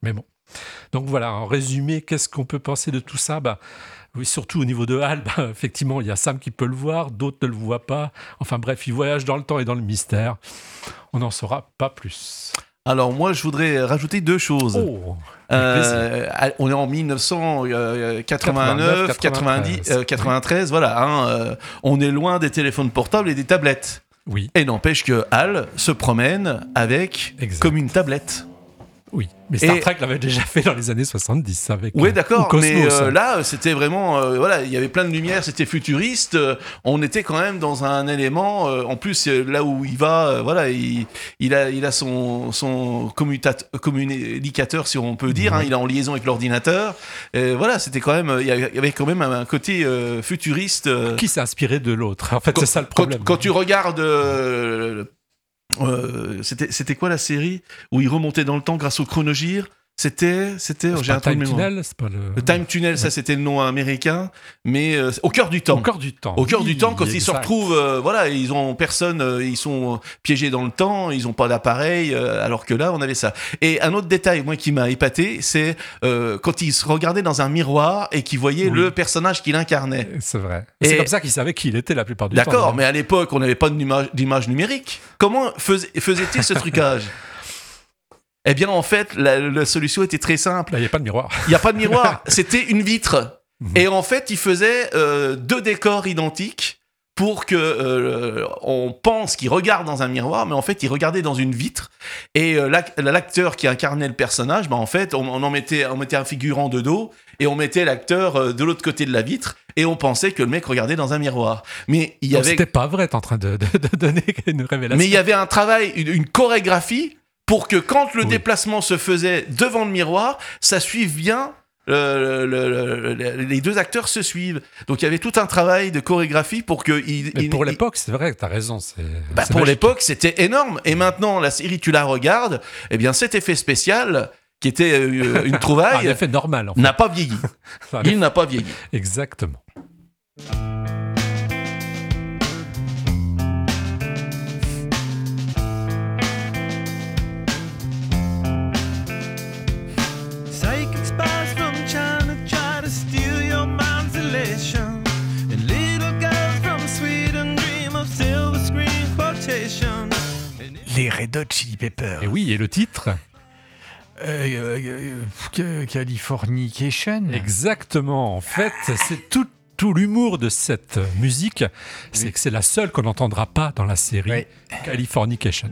S7: Donc voilà, en résumé, qu'est-ce qu'on peut penser de tout ça ? Bah, oui, surtout au niveau de Hal, bah, effectivement, il y a Sam qui peut le voir, d'autres ne le voient pas. Enfin bref, il voyage dans le temps et dans le mystère. On n'en saura pas plus.
S8: Alors moi, je voudrais rajouter deux choses.
S7: Oh,
S8: euh, on est en dix-neuf cent quatre-vingt-neuf, quatre-vingt-dix, euh, quatre-vingt-treize, voilà. Hein, euh, on est loin des téléphones portables et des tablettes.
S7: Oui.
S8: Et n'empêche que Hal se promène avec
S7: exact.
S8: Comme une tablette.
S7: Oui, mais Star
S8: et...
S7: Trek l'avait déjà fait dans les années soixante-dix avec.
S8: Oui, d'accord,
S7: euh,
S8: mais euh, là, c'était vraiment, euh, voilà, il y avait plein de lumière, c'était futuriste. Euh, on était quand même dans un élément. Euh, en plus, euh, là où il va, euh, voilà, il, il a, il a son, son commutat- communicateur, si on peut dire. Mmh. Hein, il est en liaison avec l'ordinateur. Et voilà, c'était quand même, il y avait quand même un côté euh, futuriste. Euh,
S7: Qui s'est inspiré de l'autre ? En fait, quand, c'est ça le problème.
S8: Quand, quand tu regardes. Euh, Euh, c'était, c'était quoi la série où il remontait dans le temps grâce au chronogire ? C'était, c'était,
S7: c'est
S8: j'ai un
S7: Time Tunnel, c'est pas le...
S8: le Time Tunnel, ouais. Ça c'était le nom américain, mais euh, au cœur du temps.
S7: Au cœur du temps.
S8: Au cœur
S7: oui,
S8: du temps, quand
S7: exact.
S8: ils se retrouvent, euh, voilà, ils ont personne, euh, ils sont piégés dans le temps, ils ont pas d'appareil, euh, alors que là, on avait ça. Et un autre détail, moi, qui m'a épaté, c'est euh, quand ils se regardaient dans un miroir et qu'ils voyaient oui. le personnage qu'il incarnait.
S7: C'est vrai. Et c'est comme ça qu'ils savaient qui il était la plupart du
S8: D'accord,
S7: temps.
S8: D'accord, mais à l'époque, on n'avait pas d'image, d'image numérique. Comment fais, faisait-il ce trucage ? Eh bien, en fait, la, la solution était très simple.
S7: Il n'y a pas de miroir.
S8: Il n'y a pas de miroir. C'était une vitre. Mmh. Et en fait, il faisait euh, deux décors identiques pour que euh, on pense qu'il regarde dans un miroir, mais en fait, il regardait dans une vitre. Et euh, l'acteur qui incarnait le personnage, bah, en fait, on, on en mettait, on mettait un figurant de dos et on mettait l'acteur euh, de l'autre côté de la vitre. Et on pensait que le mec regardait dans un miroir. Mais il y
S7: Donc,
S8: avait.
S7: C'était pas vrai, t'es en train de, de, de donner une révélation.
S8: Mais il y avait un travail, une, une chorégraphie. Pour que quand le oui. déplacement se faisait devant le miroir, ça suive bien, euh, le, le, le, les deux acteurs se suivent. Donc il y avait tout un travail de chorégraphie pour que... Il,
S7: Mais
S8: il,
S7: pour
S8: il,
S7: l'époque, c'est vrai que t'as raison. C'est,
S8: bah
S7: c'est
S8: pour
S7: magique.
S8: l'époque, c'était énorme. Et maintenant, la série, tu la regardes, eh bien cet effet spécial, qui était euh, une trouvaille...
S7: un effet normal, en fait.
S8: N'a pas vieilli. Il n'a pas vieilli.
S7: Exactement.
S9: Les Red Hot Chili Peppers.
S7: Et oui, et le titre
S9: euh, euh, euh, Californication.
S7: Exactement. En fait, c'est tout, tout l'humour de cette musique, c'est oui. que c'est la seule qu'on n'entendra pas dans la série oui. Californication.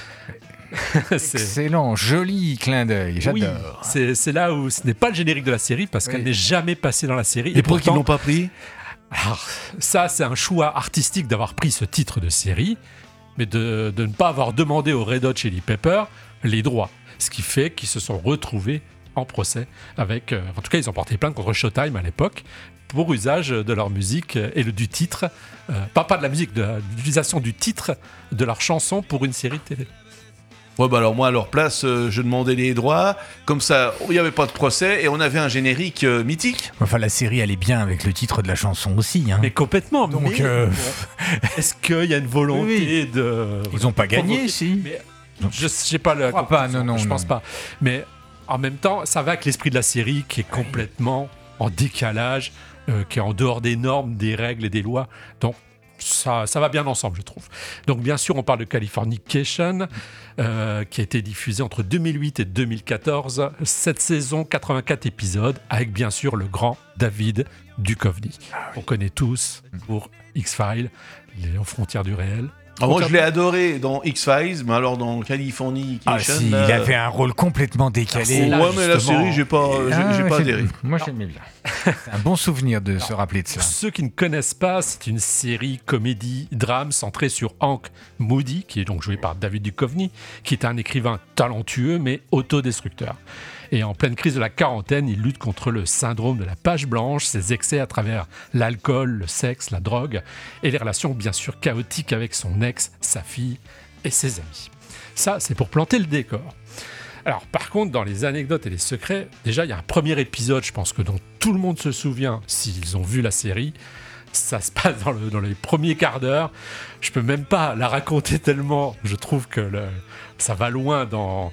S9: c'est... Excellent, joli clin d'œil, j'adore.
S7: Oui, c'est, c'est là où ce n'est pas le générique de la série parce oui. qu'elle n'est jamais passée dans la série.
S8: Et, et pourquoi pourtant, ils l'ont pas pris ?
S7: Alors, ça, c'est un choix artistique d'avoir pris ce titre de série, mais de, de ne pas avoir demandé aux Red Hot Chili Peppers les droits. Ce qui fait qu'ils se sont retrouvés en procès avec... Euh, en tout cas, ils ont porté plainte contre Showtime à l'époque pour usage de leur musique et le, du titre, euh, pas, pas de la musique, de, de l'utilisation du titre de leur chanson pour une série de télé.
S8: Ouais, bah alors moi, à leur place, euh, je demandais les droits. Comme ça, il n'y avait pas de procès et on avait un générique euh, mythique.
S9: Enfin, la série allait bien avec le titre de la chanson aussi. Hein.
S7: Mais complètement.
S9: Donc,
S7: mais,
S9: euh...
S7: est-ce qu'il y a une volonté
S9: oui.
S7: de...
S9: Ils n'ont pas gagné, si.
S7: Mais, je sais pas le...
S9: Je crois pas, non, non.
S7: Je
S9: non.
S7: pense pas. Mais en même temps, ça va avec l'esprit de la série qui est complètement en décalage, euh, qui est en dehors des normes, des règles et des lois. Donc, Ça, ça va bien ensemble, je trouve. Donc, bien sûr, on parle de Californication, euh, qui a été diffusée entre deux mille huit et deux mille quatorze. Cette saison, quatre-vingt-quatre épisodes, avec bien sûr le grand David Duchovny. On connaît tous pour X-Files, les aux frontières du réel.
S8: Ah, moi, je l'ai adoré dans X-Files, mais alors dans Californication...
S9: Ah si,
S8: là...
S9: il avait un rôle complètement décalé.
S8: Ah, ouais, mais la série, j'ai pas, j'ai,
S9: ah,
S8: j'ai pas adhéré.
S9: Moi, j'aimais bien. C'est un bon souvenir de alors, se rappeler de ça.
S7: Pour ceux qui ne connaissent pas, c'est une série comédie-drame centrée sur Hank Moody, qui est donc joué par David Duchovny, qui est un écrivain talentueux, mais autodestructeur. Et en pleine crise de la quarantaine, il lutte contre le syndrome de la page blanche, ses excès à travers l'alcool, le sexe, la drogue, et les relations bien sûr chaotiques avec son ex, sa fille et ses amis. Ça, c'est pour planter le décor. Alors, par contre, dans les anecdotes et les secrets, déjà, il y a un premier épisode, je pense que dont tout le monde se souvient, s'ils ont vu la série. Ça se passe dans, le, dans les premiers quarts d'heure. Je peux même pas la raconter tellement je trouve que le, ça va loin dans...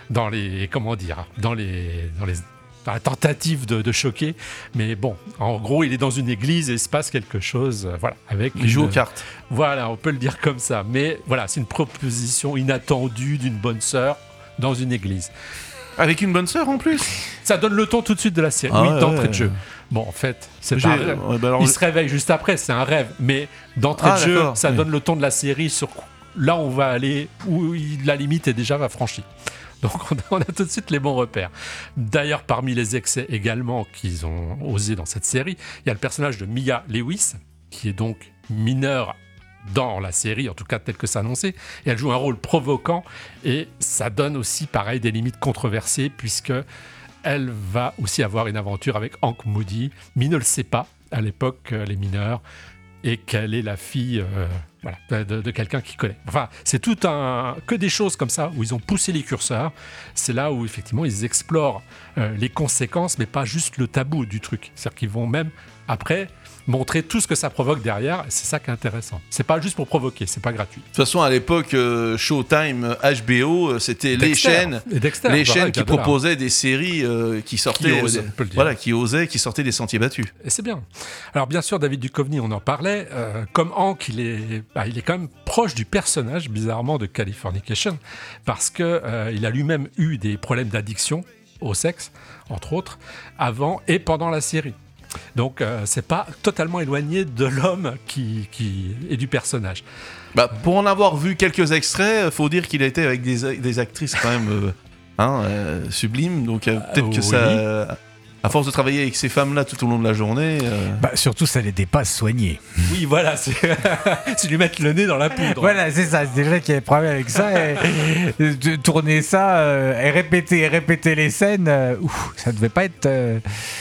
S7: dans les comment dire, dans les dans les dans la tentative de, de choquer, mais bon, en gros, il est dans une église et il se passe quelque chose, euh, voilà, avec.
S8: Il joue aux cartes.
S7: Voilà, on peut le dire comme ça, mais voilà, c'est une proposition inattendue d'une bonne sœur dans une église.
S8: Avec une bonne sœur en plus.
S7: Ça donne le ton tout de suite de la série,
S8: Ah
S7: oui,
S8: ouais,
S7: d'entrée
S8: ouais.
S7: de jeu. Bon, en fait, c'est
S8: J'ai-
S7: pas vrai.
S8: ouais, bah alors-
S7: Il se réveille juste après, c'est un rêve, mais d'entrée
S8: Ah,
S7: de jeu,
S8: d'accord,
S7: ça
S8: oui.
S7: donne le ton de la série sur là où on va aller, où il- la limite est déjà franchie. Donc on a, on a tout de suite les bons repères. D'ailleurs, parmi les excès également qu'ils ont osé dans cette série, il y a le personnage de Mia Lewis, qui est donc mineure dans la série, en tout cas tel que c'est annoncé, et elle joue un rôle provoquant, et ça donne aussi, pareil, des limites controversées, puisque elle va aussi avoir une aventure avec Hank Moody. Mi ne le sait pas, à l'époque, euh, les mineurs, et qu'elle est la fille euh, voilà, de, de- de quelqu'un qui connaît. Enfin, c'est tout un... que des choses comme ça, où ils ont poussé les curseurs. C'est là où, effectivement, ils explorent euh, les conséquences, mais pas juste le tabou du truc. C'est-à-dire qu'ils vont même, après, montrer tout ce que ça provoque derrière, et c'est ça qui est intéressant. C'est pas juste pour provoquer, c'est pas gratuit.
S8: De toute façon, à l'époque, euh, Showtime, H B O, euh, c'était les
S7: Dexter.
S8: chaînes,
S7: Et Dexter,
S8: les
S7: voilà,
S8: chaînes
S7: avec
S8: qui
S7: un dollar.
S8: proposaient des séries euh, qui sortaient,
S7: Qui osent,
S8: euh,
S7: on peut le dire.
S8: voilà, qui osaient, qui sortaient des sentiers battus.
S7: Et c'est bien. Alors bien sûr, David Duchovny, on en parlait. euh, comme Hank, il est, bah, il est quand même proche du personnage, bizarrement, de Californication, parce que euh, il a lui-même eu des problèmes d'addiction au sexe, entre autres, avant et pendant la série. Donc euh, c'est pas totalement éloigné de l'homme qui, qui et du personnage.
S8: Bah, pour en avoir vu quelques extraits, faut dire qu'il a été avec des, des actrices quand même euh, hein, euh, sublimes. Donc euh, peut-être que
S9: oui.
S8: ça, euh, à force de travailler avec ces femmes-là tout au long de la journée. euh,
S9: Bah, surtout, ça les dépasse soigner.
S7: Oui, voilà, c'est, c'est lui mettre le nez dans la poudre.
S9: Voilà, c'est ça. C'est déjà qu'il y a des problèmes avec ça. Et, et de tourner ça euh, et répéter, et répéter les scènes, euh, ouf, ça devait pas être. euh,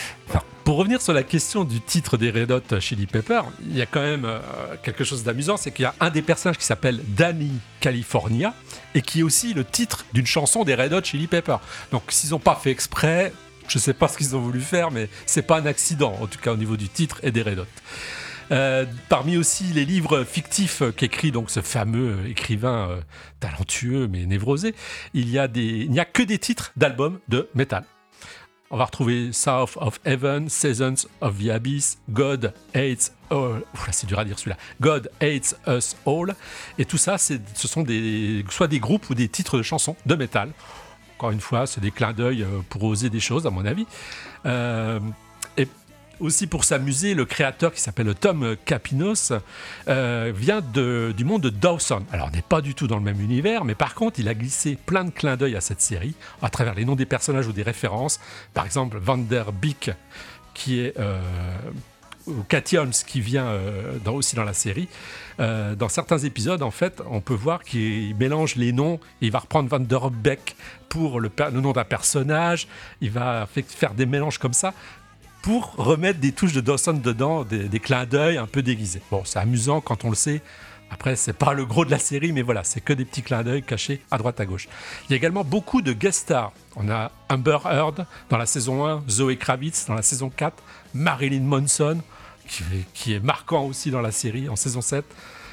S7: Pour revenir sur la question du titre des Red Hot Chili Peppers, il y a quand même euh, quelque chose d'amusant, c'est qu'il y a un des personnages qui s'appelle Danny California et qui est aussi le titre d'une chanson des Red Hot Chili Peppers. Donc s'ils n'ont pas fait exprès, je ne sais pas ce qu'ils ont voulu faire, mais c'est pas un accident, en tout cas au niveau du titre et des Red Hot. Euh, parmi aussi les livres fictifs qu'écrit donc ce fameux écrivain euh, talentueux mais névrosé, il y a des, il n'y a que des titres d'albums de métal. On va retrouver South of Heaven, Seasons of the Abyss, God Hates All. Ouf, là, c'est dur à dire celui-là. God Hates Us All. Et tout ça, c'est, ce sont des, soit des groupes ou des titres de chansons de métal. Encore une fois, c'est des clins d'œil euh, pour oser des choses, à mon avis. Euh, et aussi pour s'amuser, le créateur qui s'appelle Tom Capinos euh, vient de, du monde de Dawson. Alors, on n'est pas du tout dans le même univers, mais par contre, il a glissé plein de clins d'œil à cette série à travers les noms des personnages ou des références. Par exemple, Van Der Beek, qui est euh, ou Cathy Holmes, qui vient euh, dans, aussi dans la série. Euh, dans certains épisodes, en fait, on peut voir qu'il mélange les noms. Il va reprendre Van Der Beek pour le, per- le nom d'un personnage. Il va fait- faire des mélanges comme ça, pour remettre des touches de Dawson dedans, des, des clins d'œil un peu déguisés. Bon, c'est amusant quand on le sait. Après, c'est pas le gros de la série, mais voilà, c'est que des petits clins d'œil cachés à droite à gauche. Il y a également beaucoup de guest stars. On a Amber Heard dans la saison un, Zoe Kravitz dans la saison quatre, Marilyn Manson, qui est, qui est marquant aussi dans la série en saison sept.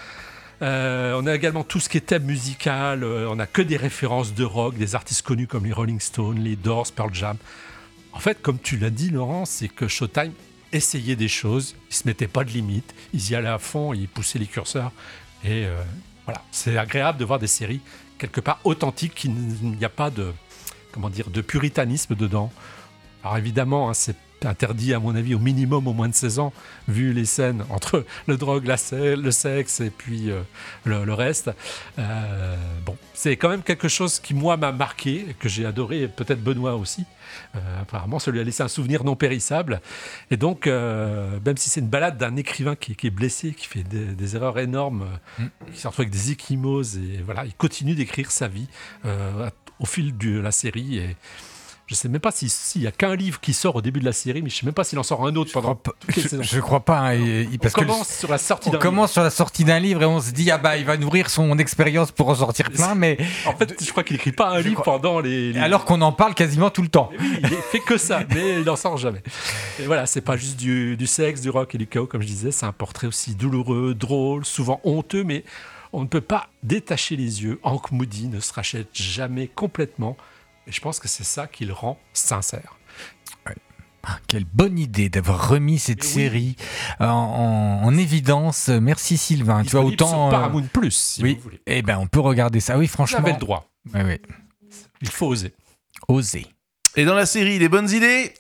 S7: Euh, on a également tout ce qui est thème musical. Euh, on a que des références de rock, des artistes connus comme les Rolling Stones, les Doors, Pearl Jam. En fait, comme tu l'as dit, Laurent, c'est que Showtime essayait des choses, ils se mettaient pas de limites, ils y allaient à fond, ils poussaient les curseurs. Et euh, voilà, c'est agréable de voir des séries quelque part authentiques, qu'il n'y a pas de, comment dire, de puritanisme dedans. Alors évidemment, hein, c'est interdit à mon avis au minimum au moins de seize ans, vu les scènes entre le drogue, la se- le sexe et puis euh, le, le reste. Euh, bon, c'est quand même quelque chose qui moi m'a marqué, et que j'ai adoré, et peut-être Benoît aussi. Euh, apparemment, ça lui a laissé un souvenir non périssable. Et donc, euh, même si c'est une balade d'un écrivain qui, qui est blessé, qui fait des, des erreurs énormes, euh, qui se retrouve avec des ecchymoses, et voilà, il continue d'écrire sa vie euh, au fil de la série. Et je ne sais même pas s'il si, n'y a qu'un livre qui sort au début de la série, mais je ne sais même pas s'il en sort un autre
S9: Je
S7: pendant
S9: crois pas-
S7: toutes les
S9: je-
S7: saisons.
S9: Je crois pas. hein, et- et- parce
S7: on
S9: que le-
S7: commence sur la sortie
S9: on
S7: d'un
S9: commence
S7: livre.
S9: sur la sortie d'un livre et on se dit ah bah il va nourrir son expérience pour en sortir plein, mais
S7: En fait, je crois qu'il n'écrit pas un
S9: Je
S7: livre
S9: crois-
S7: pendant les, les-
S9: alors qu'on en parle quasiment tout le temps.
S7: Oui, il fait que ça, mais il n'en sort jamais. Et voilà, c'est pas juste du, du sexe, du rock et du chaos, comme je disais, c'est un portrait aussi douloureux, drôle, souvent honteux, mais on ne peut pas détacher les yeux. Hank Moody ne se rachète jamais complètement Et je pense que c'est ça qui le rend sincère.
S9: Ouais. Ah, quelle bonne idée d'avoir remis cette
S7: Mais
S9: série oui. en, en, en évidence. Merci Sylvain.
S7: Il
S9: tu vois autant
S7: sur Paramount Plus, si
S9: oui.
S7: vous voulez.
S9: Eh ben, on peut regarder ça. Oui, franchement.
S7: Vous avez le droit.
S9: Ouais, ouais.
S7: Il faut oser.
S9: Oser.
S8: Et dans la série, les bonnes idées.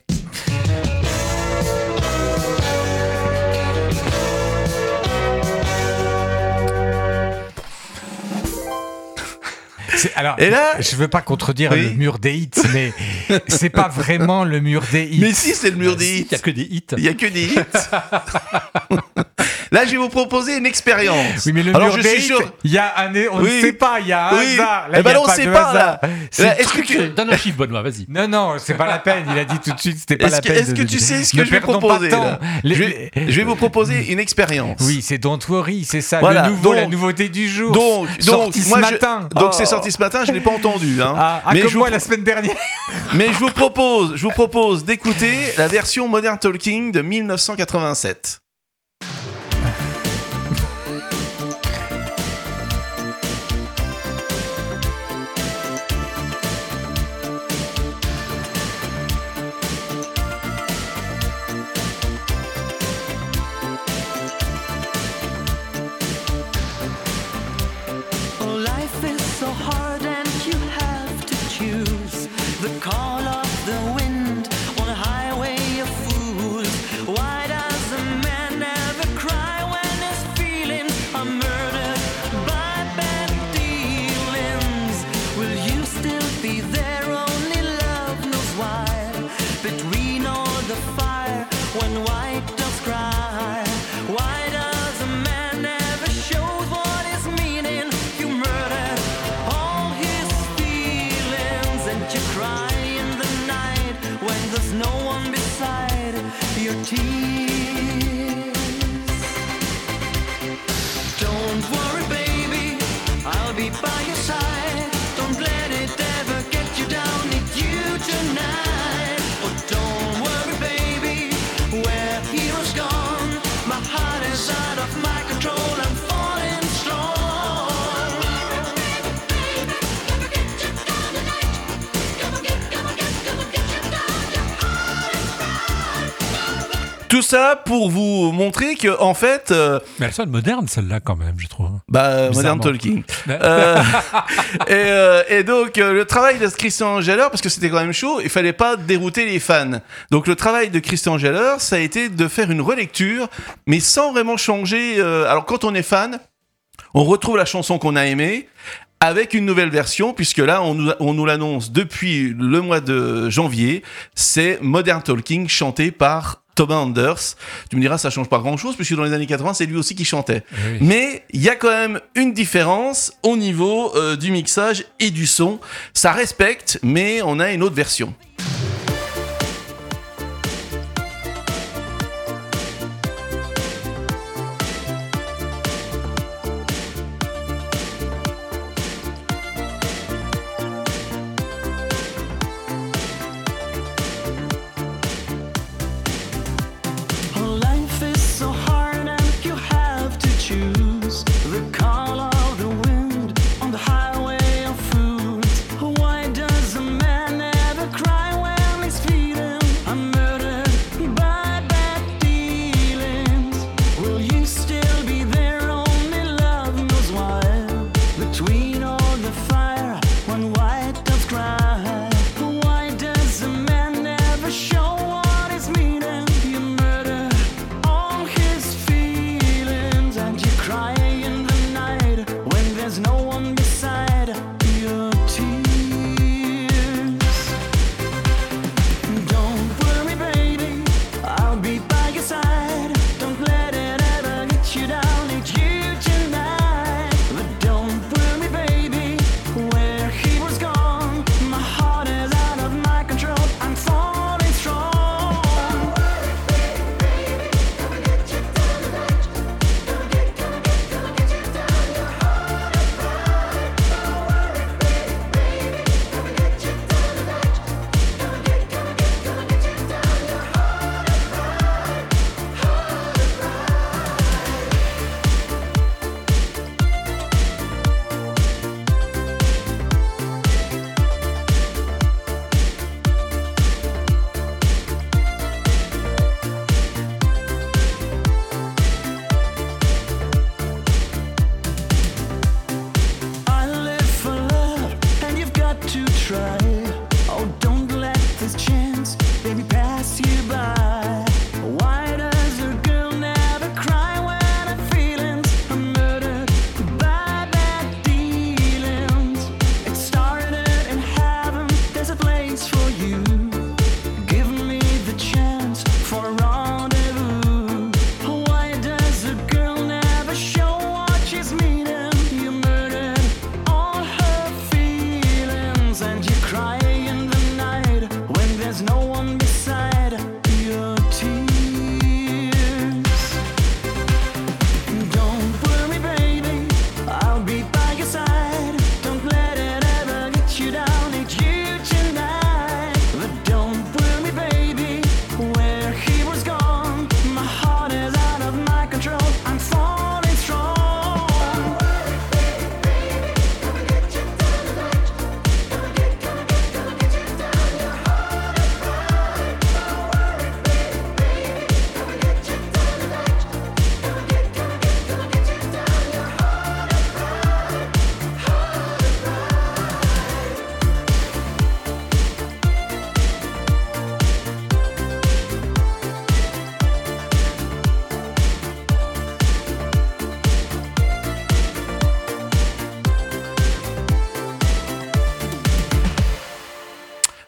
S9: C'est, alors,
S8: et là,
S9: je veux pas contredire oui. le mur des hits, mais c'est pas vraiment le mur des hits.
S8: Mais si, c'est le mur des hits.
S7: Il y a que des hits.
S8: Il y a que des hits. Là, je vais vous proposer une expérience.
S9: Oui, mais le
S8: Alors,
S9: mur
S8: je
S9: des
S8: suis
S9: hits,
S8: sûr...
S9: il y a un, on
S8: oui.
S9: ne sait pas, il y a un
S8: oui.
S9: hasard. Là,
S8: eh ben
S9: il y a
S8: on
S9: pas
S8: sait
S9: de
S8: pas,
S9: hasard.
S8: là.
S9: C'est
S8: là est-ce que tu...
S7: Donne un chiffre, Benoît, vas-y.
S9: Non, non, c'est pas la peine. Il a dit tout de suite, c'était pas
S8: est-ce
S9: la
S8: que,
S9: peine.
S8: Est-ce
S9: de...
S8: que tu sais ce que
S9: ne
S8: je vais proposer là
S9: les...
S8: je, vais, je vais vous proposer une expérience.
S9: Oui, c'est Don't Worry, c'est ça,
S8: voilà.
S9: le nouveau,
S8: donc,
S9: la nouveauté du jour.
S8: Donc,
S9: sorti
S8: donc
S9: ce
S8: moi,
S9: matin.
S8: Je, donc
S9: oh.
S8: c'est sorti ce matin, je l'ai pas entendu. Hein.
S9: Ah, ah,
S8: mais
S9: comme
S8: je
S9: moi
S8: vous...
S9: la semaine dernière.
S8: Mais je vous propose, je vous propose d'écouter la version Modern Talking de dix-neuf cent quatre-vingt-sept. Tout ça pour vous montrer que en fait. Euh,
S7: Mais elle sonne moderne celle-là quand même, je trouve.
S8: Bah, Modern Talking. euh, et, euh, et donc euh, le travail de Christian Geller, parce que c'était quand même chaud, il fallait pas dérouter les fans. Donc le travail de Christian Geller, ça a été de faire une relecture, mais sans vraiment changer. Euh, alors quand on est fan, on retrouve la chanson qu'on a aimée. Avec une nouvelle version, puisque là, on nous, on nous l'annonce depuis le mois de janvier, c'est Modern Talking chanté par Thomas Anders. Tu me diras, ça change pas grand-chose, puisque dans les années quatre-vingts, c'est lui aussi qui chantait. Oui. Mais il y a quand même une différence au niveau euh, du mixage et du son. Ça respecte, mais on a une autre version.
S11: Cry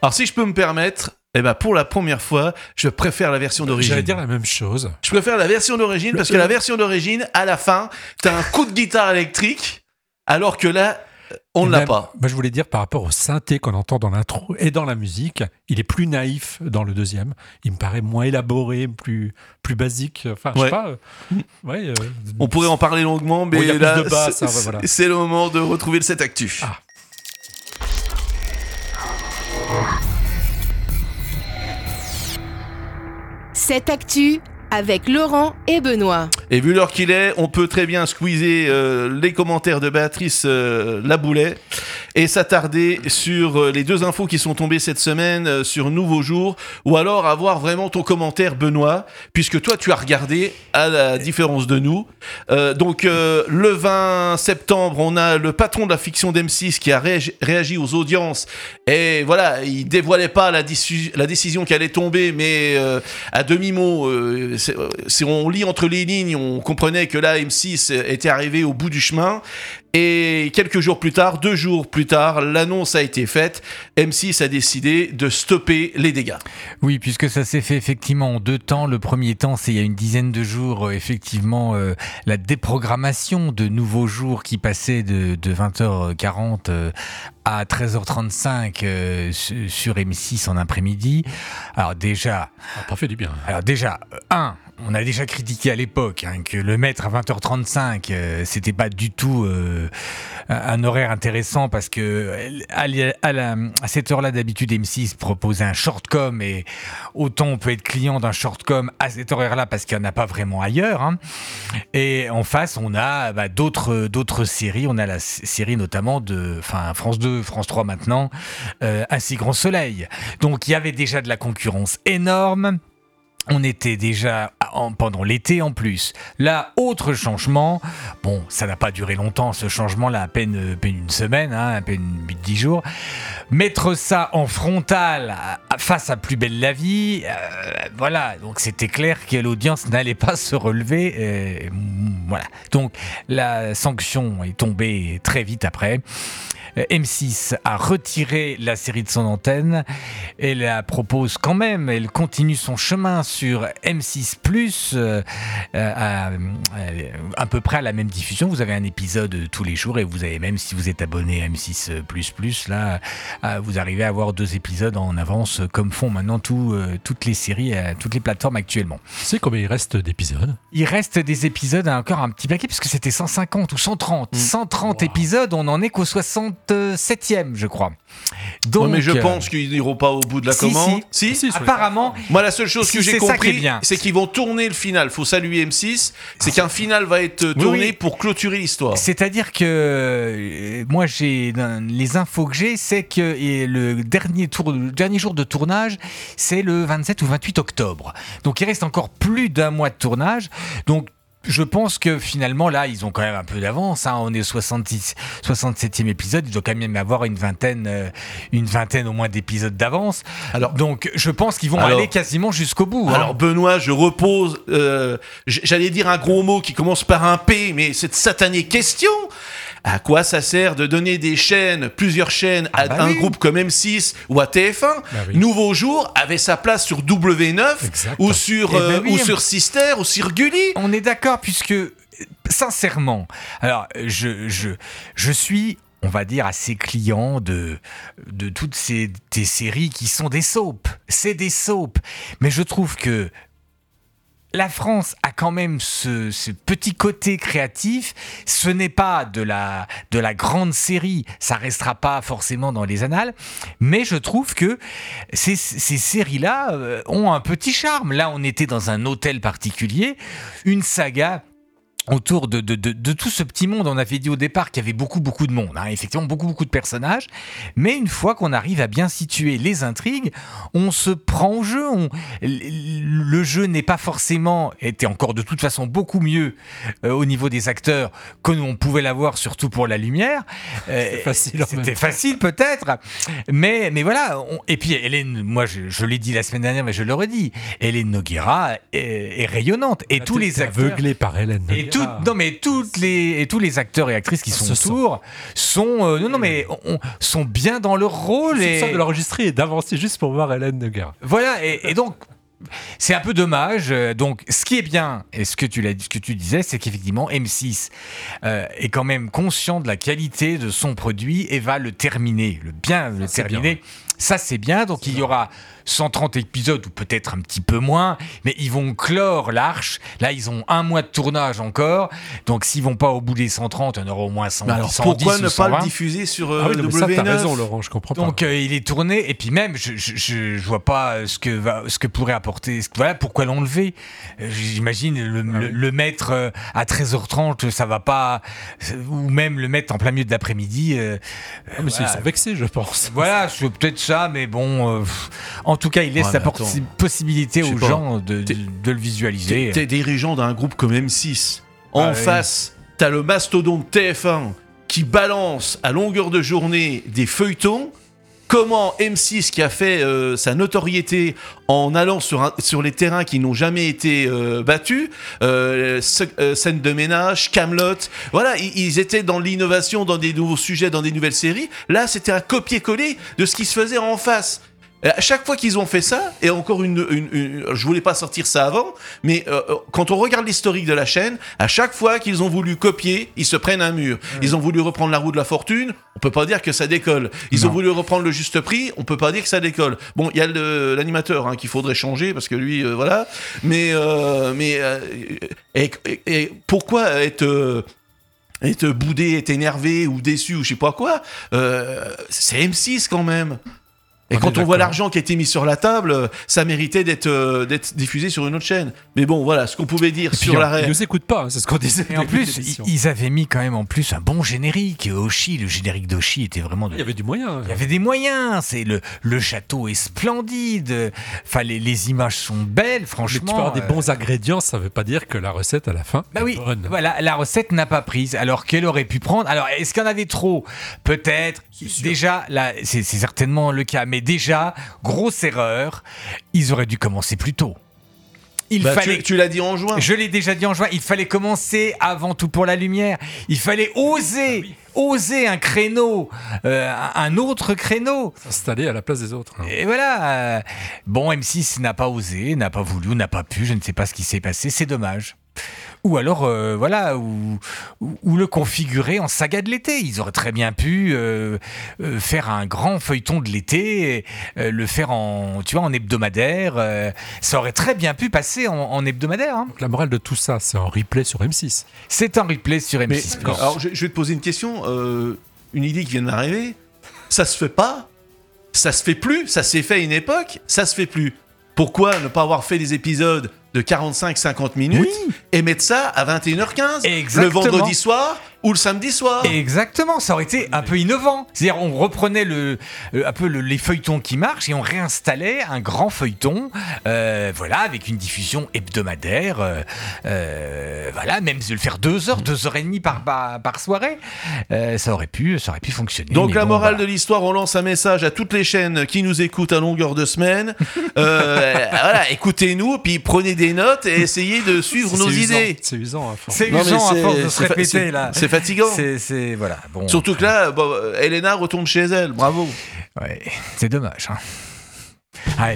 S8: Alors si je peux me permettre, eh ben pour la première fois, je préfère la version d'origine.
S7: J'allais dire la même chose.
S8: Je préfère la version d'origine parce que la version d'origine, à la fin, t'as un coup de guitare électrique, alors que là, on ne l'a pas.
S7: Moi, je voulais dire par rapport au synthé qu'on entend dans l'intro et dans la musique, il est plus naïf dans le deuxième. Il me paraît moins élaboré, plus, plus basique. Enfin, je
S8: Ouais.
S7: sais pas. euh, ouais, euh,
S8: On pourrait en parler longuement, mais
S7: Bon, il y a plus
S8: là,
S7: de basse,
S8: c'est,
S7: hein, ouais, voilà.
S8: c'est le moment de retrouver le set actu.
S7: Ah.
S10: Cette actu avec Laurent et Benoît.
S8: Et vu l'heure qu'il est, on peut très bien squeezer euh, les commentaires de Béatrice euh, Laboulet et s'attarder sur euh, les deux infos qui sont tombées cette semaine euh, sur Nouveau Jour, ou alors avoir vraiment ton commentaire, Benoît, puisque toi tu as regardé à la différence de nous. Euh, donc euh, le vingt septembre, on a le patron de la fiction d'M six qui a réagi, réagi aux audiences, et voilà, il dévoilait pas la, dissu- la décision qui allait tomber, mais euh, à demi-mot, euh, c'est- si on lit entre les lignes, on comprenait que là, M six était arrivé au bout du chemin. Et quelques jours plus tard, deux jours plus tard, l'annonce a été faite. M six a décidé de stopper les dégâts.
S9: Oui, puisque ça s'est fait effectivement en deux temps. Le premier temps, c'est il y a une dizaine de jours, euh, effectivement, euh, la déprogrammation de Nouveaux Jours qui passait de, de vingt heures quarante euh, à treize heures trente-cinq euh, su- sur M six en après-midi. Alors déjà...
S7: Ça n'a pas fait du bien.
S9: Alors déjà, euh, un, on a déjà critiqué à l'époque hein, que le mettre à vingt heures trente-cinq, euh, c'était pas du tout euh, un, un horaire intéressant parce que euh, à, la- à, la- à cette heure-là, d'habitude, M six proposait un shortcom et autant on peut être client d'un shortcom à cet horaire-là parce qu'il n'y en a pas vraiment ailleurs. Hein. Et en face, on a bah, d'autres, d'autres séries. On a la s- série notamment de enfin, France deux, France trois maintenant, euh, Un si grand soleil. Donc il y avait déjà de la concurrence énorme. On était déjà en, pendant l'été en plus. Là, autre changement. Bon, ça n'a pas duré longtemps ce changement-là, à peine, à peine une semaine, hein, à peine huit dix jours. Mettre ça en frontal à- à- face à Plus belle la vie, euh, voilà. Donc c'était clair que l'audience n'allait pas se relever. euh, voilà. Donc la sanction est tombée très vite après. M six a retiré la série de son antenne. Elle la propose quand même, elle continue son chemin sur M six plus, euh, à, à, à peu près à la même diffusion. Vous avez un épisode tous les jours et vous avez même, si vous êtes abonné à M six plus plus, là, euh, vous arrivez à avoir deux épisodes en avance, comme font maintenant tout, euh, toutes les séries, euh, toutes les plateformes actuellement.
S7: Tu sais combien il reste d'épisodes ?
S9: Il reste des épisodes encore un petit paquet, parce que c'était cent cinquante ou cent trente. cent trente épisodes, on en est qu'au soixante-septième, je crois. Donc,
S8: Ouais, mais je
S9: euh,
S8: pense qu'ils n'iront pas au bout de la
S9: si,
S8: commande.
S9: si. Apparemment.
S8: Moi, la seule chose
S9: si,
S8: que j'ai
S9: c'est ça qui est
S8: compris,
S9: bien.
S8: c'est qu'ils vont tourner le final. Faut saluer M six. C'est qu'un final va être
S9: Oui,
S8: tourné
S9: oui.
S8: pour clôturer l'histoire.
S9: C'est-à-dire que euh, moi, j'ai dans- les infos que j'ai, c'est que et le dernier tour, le dernier jour de tournage, c'est le vingt-sept ou vingt-huit octobre. Donc, il reste encore plus d'un mois de tournage. Donc je pense que finalement, là, ils ont quand même un peu d'avance. Hein. On est au soixante-dix, soixante-septième épisode. Il doit quand même avoir une vingtaine, euh, une vingtaine au moins d'épisodes d'avance.
S8: Alors,
S9: donc, je pense qu'ils vont
S8: alors-
S9: aller quasiment jusqu'au bout. hein.
S8: Alors Benoît, je repose, euh, j- j'allais dire un gros mot qui commence par un P, mais cette satanée question, à quoi ça sert de donner des chaînes, plusieurs chaînes à
S9: bah
S8: un
S9: oui.
S8: groupe comme M six ou à T F un?
S7: Bah oui.
S8: Nouveau Jour avait sa place sur W neuf
S7: Exact.
S8: ou sur,
S9: Eh ben
S8: euh,
S9: oui.
S8: ou sur Sister ou sur Gulli.
S9: On est d'accord, puisque, sincèrement, alors, je, je, je suis, on va dire, assez client de, de toutes ces des séries qui sont des soaps. C'est des soaps. Mais je trouve que la France a quand même ce, ce petit côté créatif. Ce n'est pas de la, de la grande série, ça restera pas forcément dans les annales, mais je trouve que ces, ces séries-là euh, ont un petit charme. Là, on était dans un hôtel particulier, une saga autour de, de, de, de tout ce petit monde. On avait dit au départ qu'il y avait beaucoup, beaucoup de monde, hein, effectivement, beaucoup, beaucoup de personnages, mais une fois qu'on arrive à bien situer les intrigues, on se prend au jeu. On, le jeu n'est pas forcément, était encore de toute façon beaucoup mieux euh, au niveau des acteurs que l'on pouvait l'avoir, surtout pour la lumière. Euh,
S7: C'est facile en
S9: C'était
S7: même temps.
S9: facile peut-être, mais, mais voilà. On, et puis Hélène, moi je, je l'ai dit la semaine dernière, mais je le redis, Hélène Nogueira est, est rayonnante. Et
S7: Ah,
S9: tous
S7: t'es-
S9: les
S7: t'es
S9: acteurs...
S7: aveuglé par Hélène
S9: Et
S7: Nogueira.
S9: tout, non mais toutes les et tous les acteurs et actrices qui sont autour sont euh, non non mais on, sont bien dans leur rôle.
S7: C'est
S9: et
S7: ça de l'enregistrer et d'avancer juste pour voir Hélène de Guerre.
S9: Voilà et, et donc. C'est un peu dommage. Donc, ce qui est bien, et ce que tu, l'as, ce que tu disais, c'est qu'effectivement, M six euh, est quand même conscient de la qualité de son produit et va le terminer, le bien le
S7: Ça,
S9: terminer. Ça, c'est bien. Donc, c'est il y aura cent trente épisodes, ou peut-être un petit peu moins, mais ils vont clore l'arche. Là, ils ont un mois de tournage encore. Donc, s'ils vont pas au bout des cent trente, il y en aura au moins cent dix.
S8: Alors,
S9: cent dix
S8: pourquoi ne
S9: cent vingt.
S8: pas le diffuser sur euh,
S7: Ah oui, non, mais ça,
S8: W neuf?
S7: t'as raison, Laurent, je comprends pas.
S9: Donc euh, il est tourné et puis même je je, je, je vois pas ce que va ce que pourrait apporter ce- voilà pourquoi l'enlever. Euh, J'imagine le, le, le mettre euh, à treize heures trente, ça va pas, ou même le mettre en plein milieu de l'après-midi. euh,
S7: Ah, mais c'est- ils sont vexés, je pense.
S9: Voilà, c'est peut-être ça, mais bon, euh, en tout cas, il laisse
S8: Ouais,
S9: la
S8: mais
S9: possi-
S8: attends.
S9: possibilité
S8: Je sais
S9: aux
S8: pas.
S9: gens de, de, de le visualiser.
S8: T'es, t'es dirigeant d'un groupe comme M six. En
S9: Ah oui.
S8: face, t'as le mastodonte T F un qui balance à longueur de journée des feuilletons. Comment M six, qui a fait euh, sa notoriété en allant sur, un- sur les terrains qui n'ont jamais été euh, battus, euh, ce- euh, scène de ménage, Camelot, voilà, ils, ils étaient dans l'innovation, dans des nouveaux sujets, dans des nouvelles séries. Là, c'était un copier-coller de ce qui se faisait en face. Et à chaque fois qu'ils ont fait ça, et encore une, une, une- je voulais pas sortir ça avant, mais euh, quand on regarde l'historique de la chaîne, à chaque fois qu'ils ont voulu copier, ils se prennent un mur. Ils ont voulu reprendre la roue de la fortune, on peut pas dire que ça décolle. Ils
S7: Non.
S8: ont voulu reprendre le juste prix, on peut pas dire que ça décolle. Bon, il y a le- l'animateur hein, qu'il faudrait changer parce que lui, euh, voilà. Mais euh, mais euh, et, et- et pourquoi être euh, être boudé, être énervé ou déçu ou je sais pas quoi, euh, c'est M six quand même. Et
S7: On
S8: quand
S7: est
S8: on voit
S7: d'accord.
S8: l'argent qui a été mis sur la table, euh, ça méritait d'être euh, d'être diffusé sur une autre chaîne. Mais bon, voilà ce qu'on pouvait dire
S7: Et puis,
S8: sur
S7: on-
S8: l'arrêt.
S7: Ils nous écoutent pas, hein, c'est ce qu'on disait.
S9: Et en
S7: au début de
S9: plus,
S7: l'émission.
S9: ils, ils avaient mis quand même en plus un bon générique. Oshi, le générique d'Oshi était vraiment de,
S7: Il y avait du moyen.
S9: Il y avait des moyens, c'est le, le château est splendide, enfin les, les images sont belles,
S7: Mais
S9: franchement.
S7: tu peux avoir des
S9: euh,
S7: bons ingrédients, ça veut pas dire que la recette à la fin
S9: Bah
S7: est
S9: oui,
S7: bonne.
S9: voilà, la recette n'a pas prise, alors qu'elle aurait pu prendre. Alors, est-ce qu'il y en avait trop? Peut-être. Déjà, là, c'est c'est certainement le cas, mais déjà, grosse erreur, ils auraient dû commencer plus tôt. Il
S8: Bah,
S9: fallait.
S8: tu, tu l'as dit en juin.
S9: Je l'ai déjà dit en juin, il fallait commencer avant tout pour la lumière. Il fallait oser, oser un créneau, euh, un autre créneau.
S7: S'installer à la place des autres. hein.
S9: Et voilà. euh, bon, M six n'a pas osé, n'a pas voulu, n'a pas pu, je ne sais pas ce qui s'est passé, c'est dommage. Ou alors, euh, voilà, ou, ou- ou le configurer en saga de l'été. Ils auraient très bien pu euh, euh, faire un grand feuilleton de l'été, et, euh, le faire en, tu vois, en hebdomadaire. euh, ça aurait très bien pu passer en, en hebdomadaire. hein.
S7: Donc la morale de tout ça, c'est en replay sur M six.
S9: C'est un replay sur M
S8: Mais,
S9: six.
S8: alors, je, je vais te poser une question, euh, une idée qui vient de m'arriver. Ça se fait pas, ça se fait plus, ça s'est fait à une époque, ça se fait plus. Pourquoi ne pas avoir fait des épisodes de quarante-cinq à cinquante minutes et mettre ça à vingt et une heures quinze
S9: Exactement.
S8: le vendredi soir ou le samedi soir?
S9: Exactement, ça aurait été un peu innovant. C'est-à-dire, on reprenait le, euh, un peu le- les feuilletons qui marchent et on réinstallait un grand feuilleton, euh, voilà, avec une diffusion hebdomadaire. euh, euh, voilà, même de le faire deux heures, deux heures et demie par, par, par soirée, euh, ça aurait pu, ça aurait pu fonctionner.
S8: Donc
S9: mais
S8: la
S9: bon,
S8: morale
S9: voilà.
S8: de l'histoire, on lance un message à toutes les chaînes qui nous écoutent à longueur de semaine. Euh, voilà, écoutez-nous, puis prenez des notes et essayez de suivre nos
S7: C'est usant,
S8: idées.
S7: C'est usant à force.
S9: C'est
S8: Non, mais
S9: usant à
S8: c'est-
S9: force de se
S8: c'est fa-
S9: répéter
S8: c'est-
S9: là.
S8: c'est fatigant.
S9: C'est, c'est- voilà. Bon.
S8: Surtout que là, bon, Elena retourne chez elle, bravo.
S9: Ouais, c'est dommage. Hein. Ah, elle-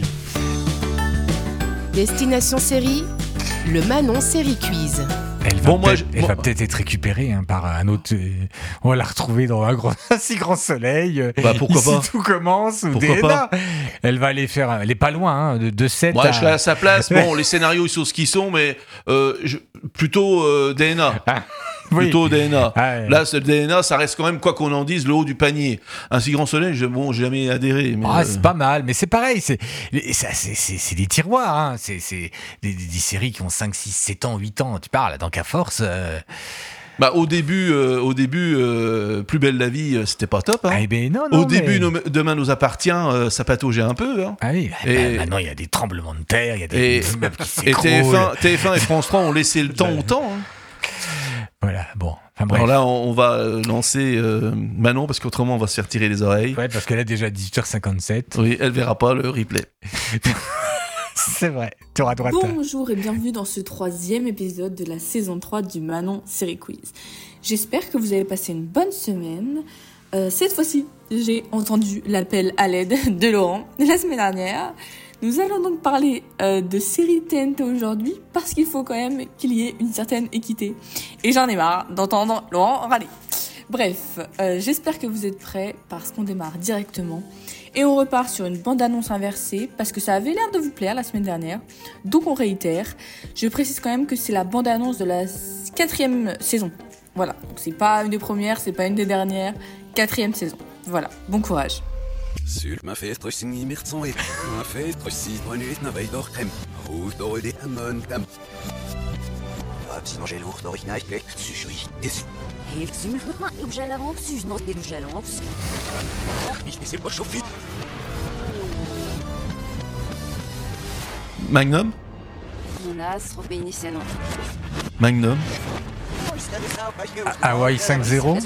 S10: Destination Série, le Manon Série Quiz.
S9: Elle va
S8: Bon, moi,
S9: peut-être
S8: je-
S9: elle
S8: moi-
S9: va peut-être être récupérée hein, par un autre. euh, on va la retrouver dans un, grand, un si grand soleil. euh,
S8: Bah, pourquoi
S9: ici,
S8: pas
S9: tout commence. Ou
S8: Pourquoi
S9: D N A.
S8: pas
S9: Elle va aller faire. Elle est pas loin, hein, de, de sept
S8: Moi,
S9: à.
S8: je serais à sa place. Bon, les scénarios, ils sont ce qu'ils sont, mais euh, je- plutôt euh, D N A.
S9: Oui.
S8: Plutôt D N A.
S9: Ah, ouais.
S8: Là, ce D N A, ça reste quand même, quoi qu'on en dise, le haut du panier. Un si grand soleil, je, bon, j'ai jamais adhéré. Mais,
S9: Ah,
S8: euh,
S9: c'est pas mal, mais c'est pareil, c'est, et ça, c'est, c'est, c'est des tiroirs, hein. c'est, c'est des, des, des séries qui ont cinq, six, sept ans, huit ans, tu parles, donc à force. euh,
S8: Bah, au début, euh, au début euh, Plus belle la vie, euh, c'était pas top. Hein.
S9: Ah, eh ben non, non,
S8: au début,
S9: mais-
S8: Nos- Demain nous appartient, euh, ça pataugeait un peu. Hein.
S9: Ah oui, bah,
S8: Et-
S9: maintenant il y a des tremblements de terre, il y a des,
S8: Et,
S9: des immeubles qui
S8: et
S9: s'écroulent.
S8: T F un, T F un et France trois ont laissé le temps au temps. Hein.
S9: Voilà, bon, enfin bref.
S8: Alors là, on, on va euh, lancer euh, Manon, parce qu'autrement, on va se faire tirer les oreilles.
S9: Ouais, parce que là, déjà dix-huit heures cinquante-sept.
S8: Oui, elle verra pas le replay.
S9: C'est vrai, tu auras droit.
S16: Bonjour et bienvenue dans ce troisième épisode de la saison trois du Manon Série Quiz. J'espère que vous avez passé une bonne semaine. Euh, cette fois-ci, j'ai entendu l'appel à l'aide de Laurent la semaine dernière. Nous allons donc parler euh, de série T N T aujourd'hui parce qu'il faut quand même qu'il y ait une certaine équité. Et j'en ai marre d'entendre Laurent râler. Bref, euh, j'espère que vous êtes prêts parce qu'on démarre directement. Et on repart sur une bande-annonce inversée parce que ça avait l'air de vous plaire la semaine dernière. Donc on réitère. Je précise quand même que c'est la bande-annonce de la quatrième saison. Voilà, donc c'est pas une des premières, c'est pas une des dernières. Quatrième saison. Voilà, bon courage.
S17: Sur ma fête, je suis immersion et ma fête, je suis bonnet, na veille d'or crème. Rouge d'or et amon cam. Sinon j'ai lourd d'original, je suis déçu.
S18: Heeft u me goed, maar ik ben er ook zuur nog in de zelfs.
S17: Ich bin pas chauffé.
S8: Magnum
S18: Mon astre bénissait non.
S8: Magnum
S9: Hawaii cinq zéro.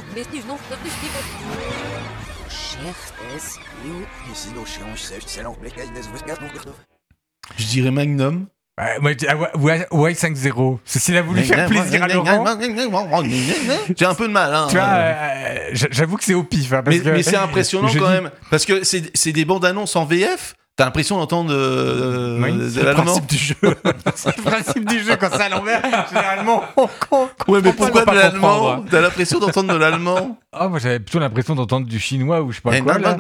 S8: Je dirais Magnum.
S9: Ouais, moi, Hawaii cinq zéro. S'il a voulu faire plaisir à Laurent.
S8: J'ai un peu de mal. Hein.
S9: Tu vois, euh, j'avoue que c'est au pif. Hein, parce
S8: mais,
S9: que,
S8: mais c'est impressionnant quand
S9: dis...
S8: même. Parce que c'est, c'est des bandes annonces en V F. T'as l'impression d'entendre euh,
S9: oui,
S8: de
S9: c'est
S8: l'allemand.
S9: Le principe du jeu. C'est le principe du jeu quand c'est à l'envers. Généralement, on comprend.
S8: Ouais, mais pourquoi de l'allemand
S9: comprendre.
S8: T'as l'impression d'entendre de l'allemand.
S9: Ah, oh, moi j'avais plutôt l'impression d'entendre du chinois ou je sais pas quoi. Là.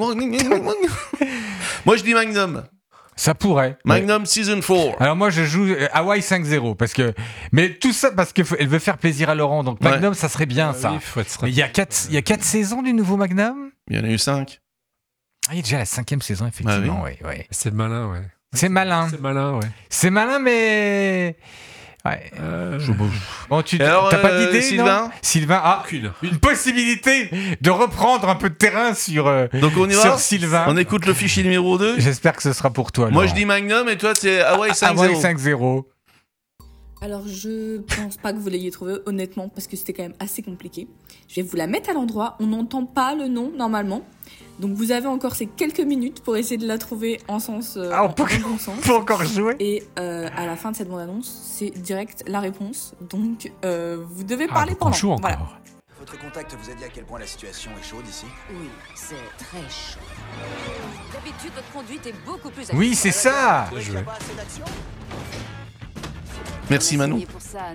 S8: Moi je dis Magnum.
S9: Ça pourrait.
S8: Magnum ouais. Season quatre.
S9: Alors moi je joue Hawaii cinq zéro parce que mais tout ça parce que elle veut faire plaisir à Laurent donc Magnum ouais. ça serait bien euh, ça. Oui, faut être mais il y a quatre il y a quatre saisons du nouveau Magnum.
S8: Il y en a eu cinq.
S9: Ah, il y a déjà la cinquième saison effectivement. Ah, oui. ouais, ouais.
S7: C'est malin ouais.
S9: C'est malin.
S7: C'est malin ouais.
S9: C'est malin mais ouais. Euh...
S8: Je bouge.
S9: Bon, tu
S8: alors,
S9: t'as
S8: euh,
S9: pas d'idée,
S8: Sylvain
S9: non Sylvain, ah,
S7: Aucune.
S9: Une possibilité de reprendre un peu de terrain sur, euh,
S8: Donc on y
S9: sur
S8: va
S9: Sylvain.
S8: On écoute le fichier numéro deux.
S9: J'espère que ce sera pour toi.
S8: Moi
S9: Laurent.
S8: je dis Magnum et toi c'est Hawaii cinq zéro.
S9: Hawaii cinq zéro.
S16: Alors je pense pas que vous l'ayez trouvé honnêtement parce que c'était quand même assez compliqué. Je vais vous la mettre à l'endroit, on n'entend pas le nom normalement. Donc vous avez encore ces quelques minutes pour essayer de la trouver en sens euh,
S9: ah, on peut,
S16: en bon sens.
S9: Pour encore jouer.
S16: Et euh, à la fin de cette bande-annonce, c'est direct la réponse. Donc euh, vous devez parler
S7: ah,
S16: pendant.
S7: Joue encore.
S16: Voilà.
S17: Votre contact vous a dit à quel point la situation est chaude ici ?
S18: Oui, c'est très chaud. D'habitude, votre conduite est beaucoup plus.
S9: Oui, c'est ça.
S17: Je vais.
S8: Merci Manon.
S18: Pour ça, non ?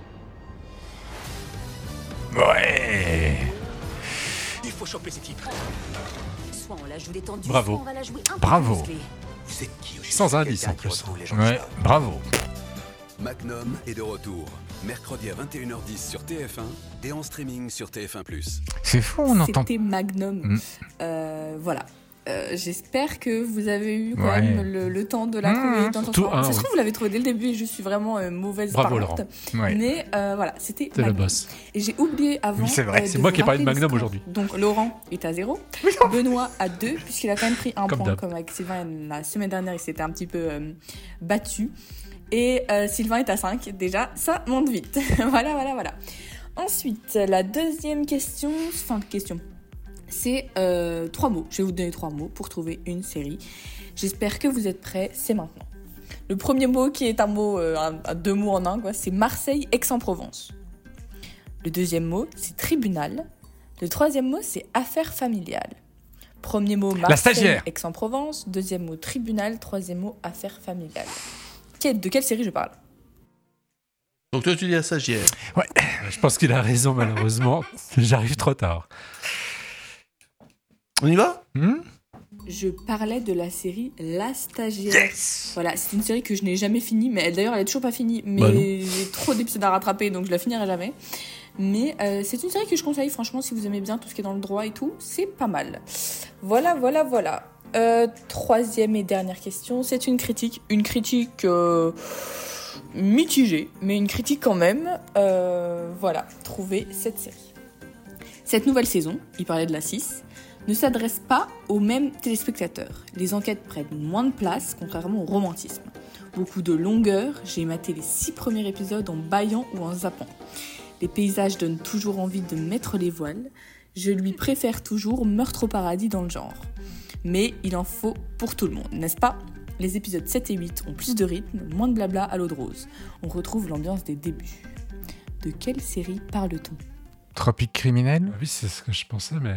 S9: Ouais.
S17: Il faut choper ces types.
S18: Soit on la joue détendue,
S7: bravo.
S18: soit on va la jouer un peu
S9: bravo.
S18: plus musclée.
S17: Vous êtes qui aujourd'hui ?
S7: Sans indice en plus.
S9: Ouais, bravo.
S17: Magnum est de retour. Mercredi à vingt et une heures dix sur T F un et en streaming sur T F un plus.
S9: C'est fou, on entend.
S16: C'était Magnum.
S9: Mm.
S16: Euh, voilà. Euh, j'espère que vous avez eu quand
S9: ouais.
S16: même le, le temps de la trouver.
S9: Mmh,
S16: dans
S7: tout un,
S16: ça se
S7: ouais.
S16: trouve, vous l'avez trouvé dès le début et je suis vraiment euh, mauvaise
S7: Bravo,
S16: parlante.
S7: Laurent.
S9: Ouais.
S16: Mais euh, voilà, c'était
S7: T'es le boss.
S16: Et j'ai oublié avant.
S9: Oui, c'est vrai.
S16: Euh,
S7: c'est moi qui ai parlé de Magnum aujourd'hui.
S16: Donc Laurent est à zéro. Benoît à deux, puisqu'il a quand même pris un
S7: comme
S16: point,
S7: d'hab.
S16: comme avec Sylvain la semaine dernière, il s'était un petit peu euh, battu. Et euh, Sylvain est à cinq. Déjà, ça monte vite. voilà, voilà, voilà. Ensuite, la deuxième question, enfin question. C'est euh, trois mots. Je vais vous donner trois mots pour trouver une série. J'espère que vous êtes prêts. C'est maintenant. Le premier mot qui est un mot, euh, un, un, deux mots en un, quoi, c'est Marseille, Aix-en-Provence. Le deuxième mot, c'est tribunal. Le troisième mot, c'est affaires familiales. Premier mot, Marseille, Aix-en-Provence. Deuxième mot, tribunal. Troisième mot, affaires familiales. Quelle, de quelle série je parle ?
S8: Donc toi, tu dis la stagiaire.
S7: Ouais, je pense qu'il a raison malheureusement. J'arrive trop tard.
S8: On y va ?
S9: hmm
S16: Je parlais de la série La Stagiaire.
S8: Yes !
S16: Voilà, c'est une série que je n'ai jamais finie, mais elle, d'ailleurs elle est toujours pas finie, mais
S8: bah
S16: j'ai trop d'épisodes à rattraper, donc je la finirai jamais. Mais euh, c'est une série que je conseille, franchement, si vous aimez bien tout ce qui est dans le droit et tout, c'est pas mal. Voilà, voilà, voilà. Euh, troisième et dernière question, c'est une critique. Une critique euh, mitigée, mais une critique quand même. Euh, voilà, trouvez cette série. Cette nouvelle saison, il parlait de la six, ne s'adresse pas aux mêmes téléspectateurs. Les enquêtes prennent moins de place, contrairement au romantisme. Beaucoup de longueur, j'ai maté les six premiers épisodes en bâillant ou en zappant. Les paysages donnent toujours envie de mettre les voiles. Je lui préfère toujours Meurtre au paradis dans le genre. Mais il en faut pour tout le monde, n'est-ce pas ? Les épisodes sept et huit ont plus de rythme, moins de blabla à l'eau de rose. On retrouve l'ambiance des débuts. De quelle série parle-t-on ?
S9: Tropique criminel ?
S7: Oui, c'est ce que je pensais, mais...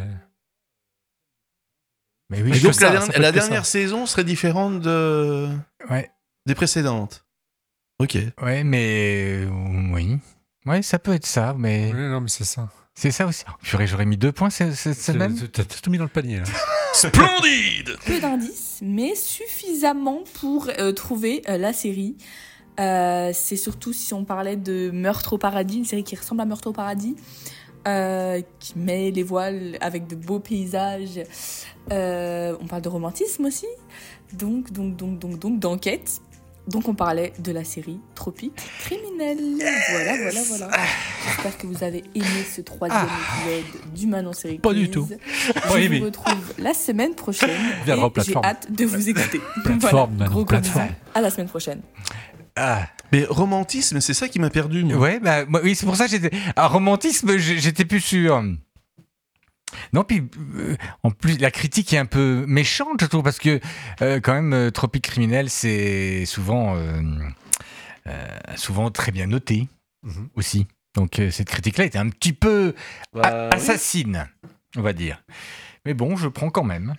S9: Mais oui,
S8: Et
S9: je
S8: donc
S9: sais
S8: la,
S9: ça,
S8: derni-
S9: ça peut
S8: la
S9: être que
S8: dernière
S9: ça.
S8: saison serait différente de...
S9: Ouais.
S8: des précédentes. Ok.
S9: Ouais, mais... euh, Oui. Ouais, ça peut être ça, mais...
S7: Oui, non, mais c'est ça.
S9: C'est ça aussi. Oh, purée, j'aurais mis deux points cette, cette semaine.
S7: T'as tout mis dans le panier, là.
S8: Splendide.
S16: Peu d'indices, mais suffisamment pour euh, trouver euh, la série. Euh, c'est surtout si on parlait de Meurtre au paradis, une série qui ressemble à Meurtre au paradis, euh, qui met les voiles avec de beaux paysages. Euh, on parle de romantisme aussi, donc, donc, donc, donc, donc, d'enquête. Donc on parlait de la série Tropique criminel. Voilà, voilà, voilà. J'espère que vous avez aimé ce troisième épisode du Manon Série Quiz.
S7: Pas du tout.
S16: Je
S7: Pas aimé.
S16: vous retrouve la semaine prochaine.
S7: Viendra
S16: et
S7: aux plateformes.
S16: j'ai hâte de vous écouter.
S7: Plateforme,
S16: voilà,
S7: Manon,
S16: gros
S7: plateforme.
S16: bisous. À la semaine prochaine.
S9: Ah.
S8: Mais romantisme, c'est ça qui m'a perdu. Moi.
S9: Ouais, bah, moi, oui, c'est pour ça que j'étais. Ah, romantisme, j'ai- j'étais plus sûr. Non, puis euh, en plus, la critique est un peu méchante, je trouve, parce que euh, quand même, euh, Tropique criminel, c'est souvent, euh, euh, souvent très bien noté
S7: Mhm.
S9: aussi. Donc euh, cette critique-là était un petit peu
S8: Bah,
S9: a- assassine, on va dire. Mais bon, je prends quand même.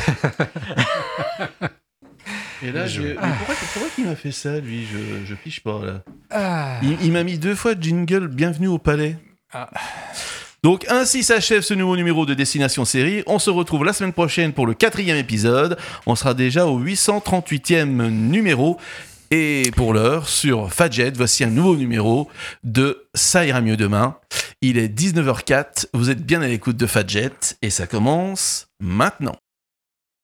S8: Et là,
S9: Je-
S8: je... mais
S9: Ah.
S8: pourquoi, pourquoi il m'a fait ça, lui Je, je piche pas, là.
S9: Ah.
S8: Il, il m'a mis deux fois jingle Bienvenue au Palais.
S9: Ah.
S8: Donc ainsi s'achève ce nouveau numéro de Destination Série. On se retrouve la semaine prochaine pour le quatrième épisode. On sera déjà au huit cent trente-huitième numéro. Et pour l'heure, sur Fadjet, voici un nouveau numéro de Ça ira mieux demain. Il est dix-neuf heures zéro quatre, vous êtes bien à l'écoute de Fadjet et ça commence maintenant.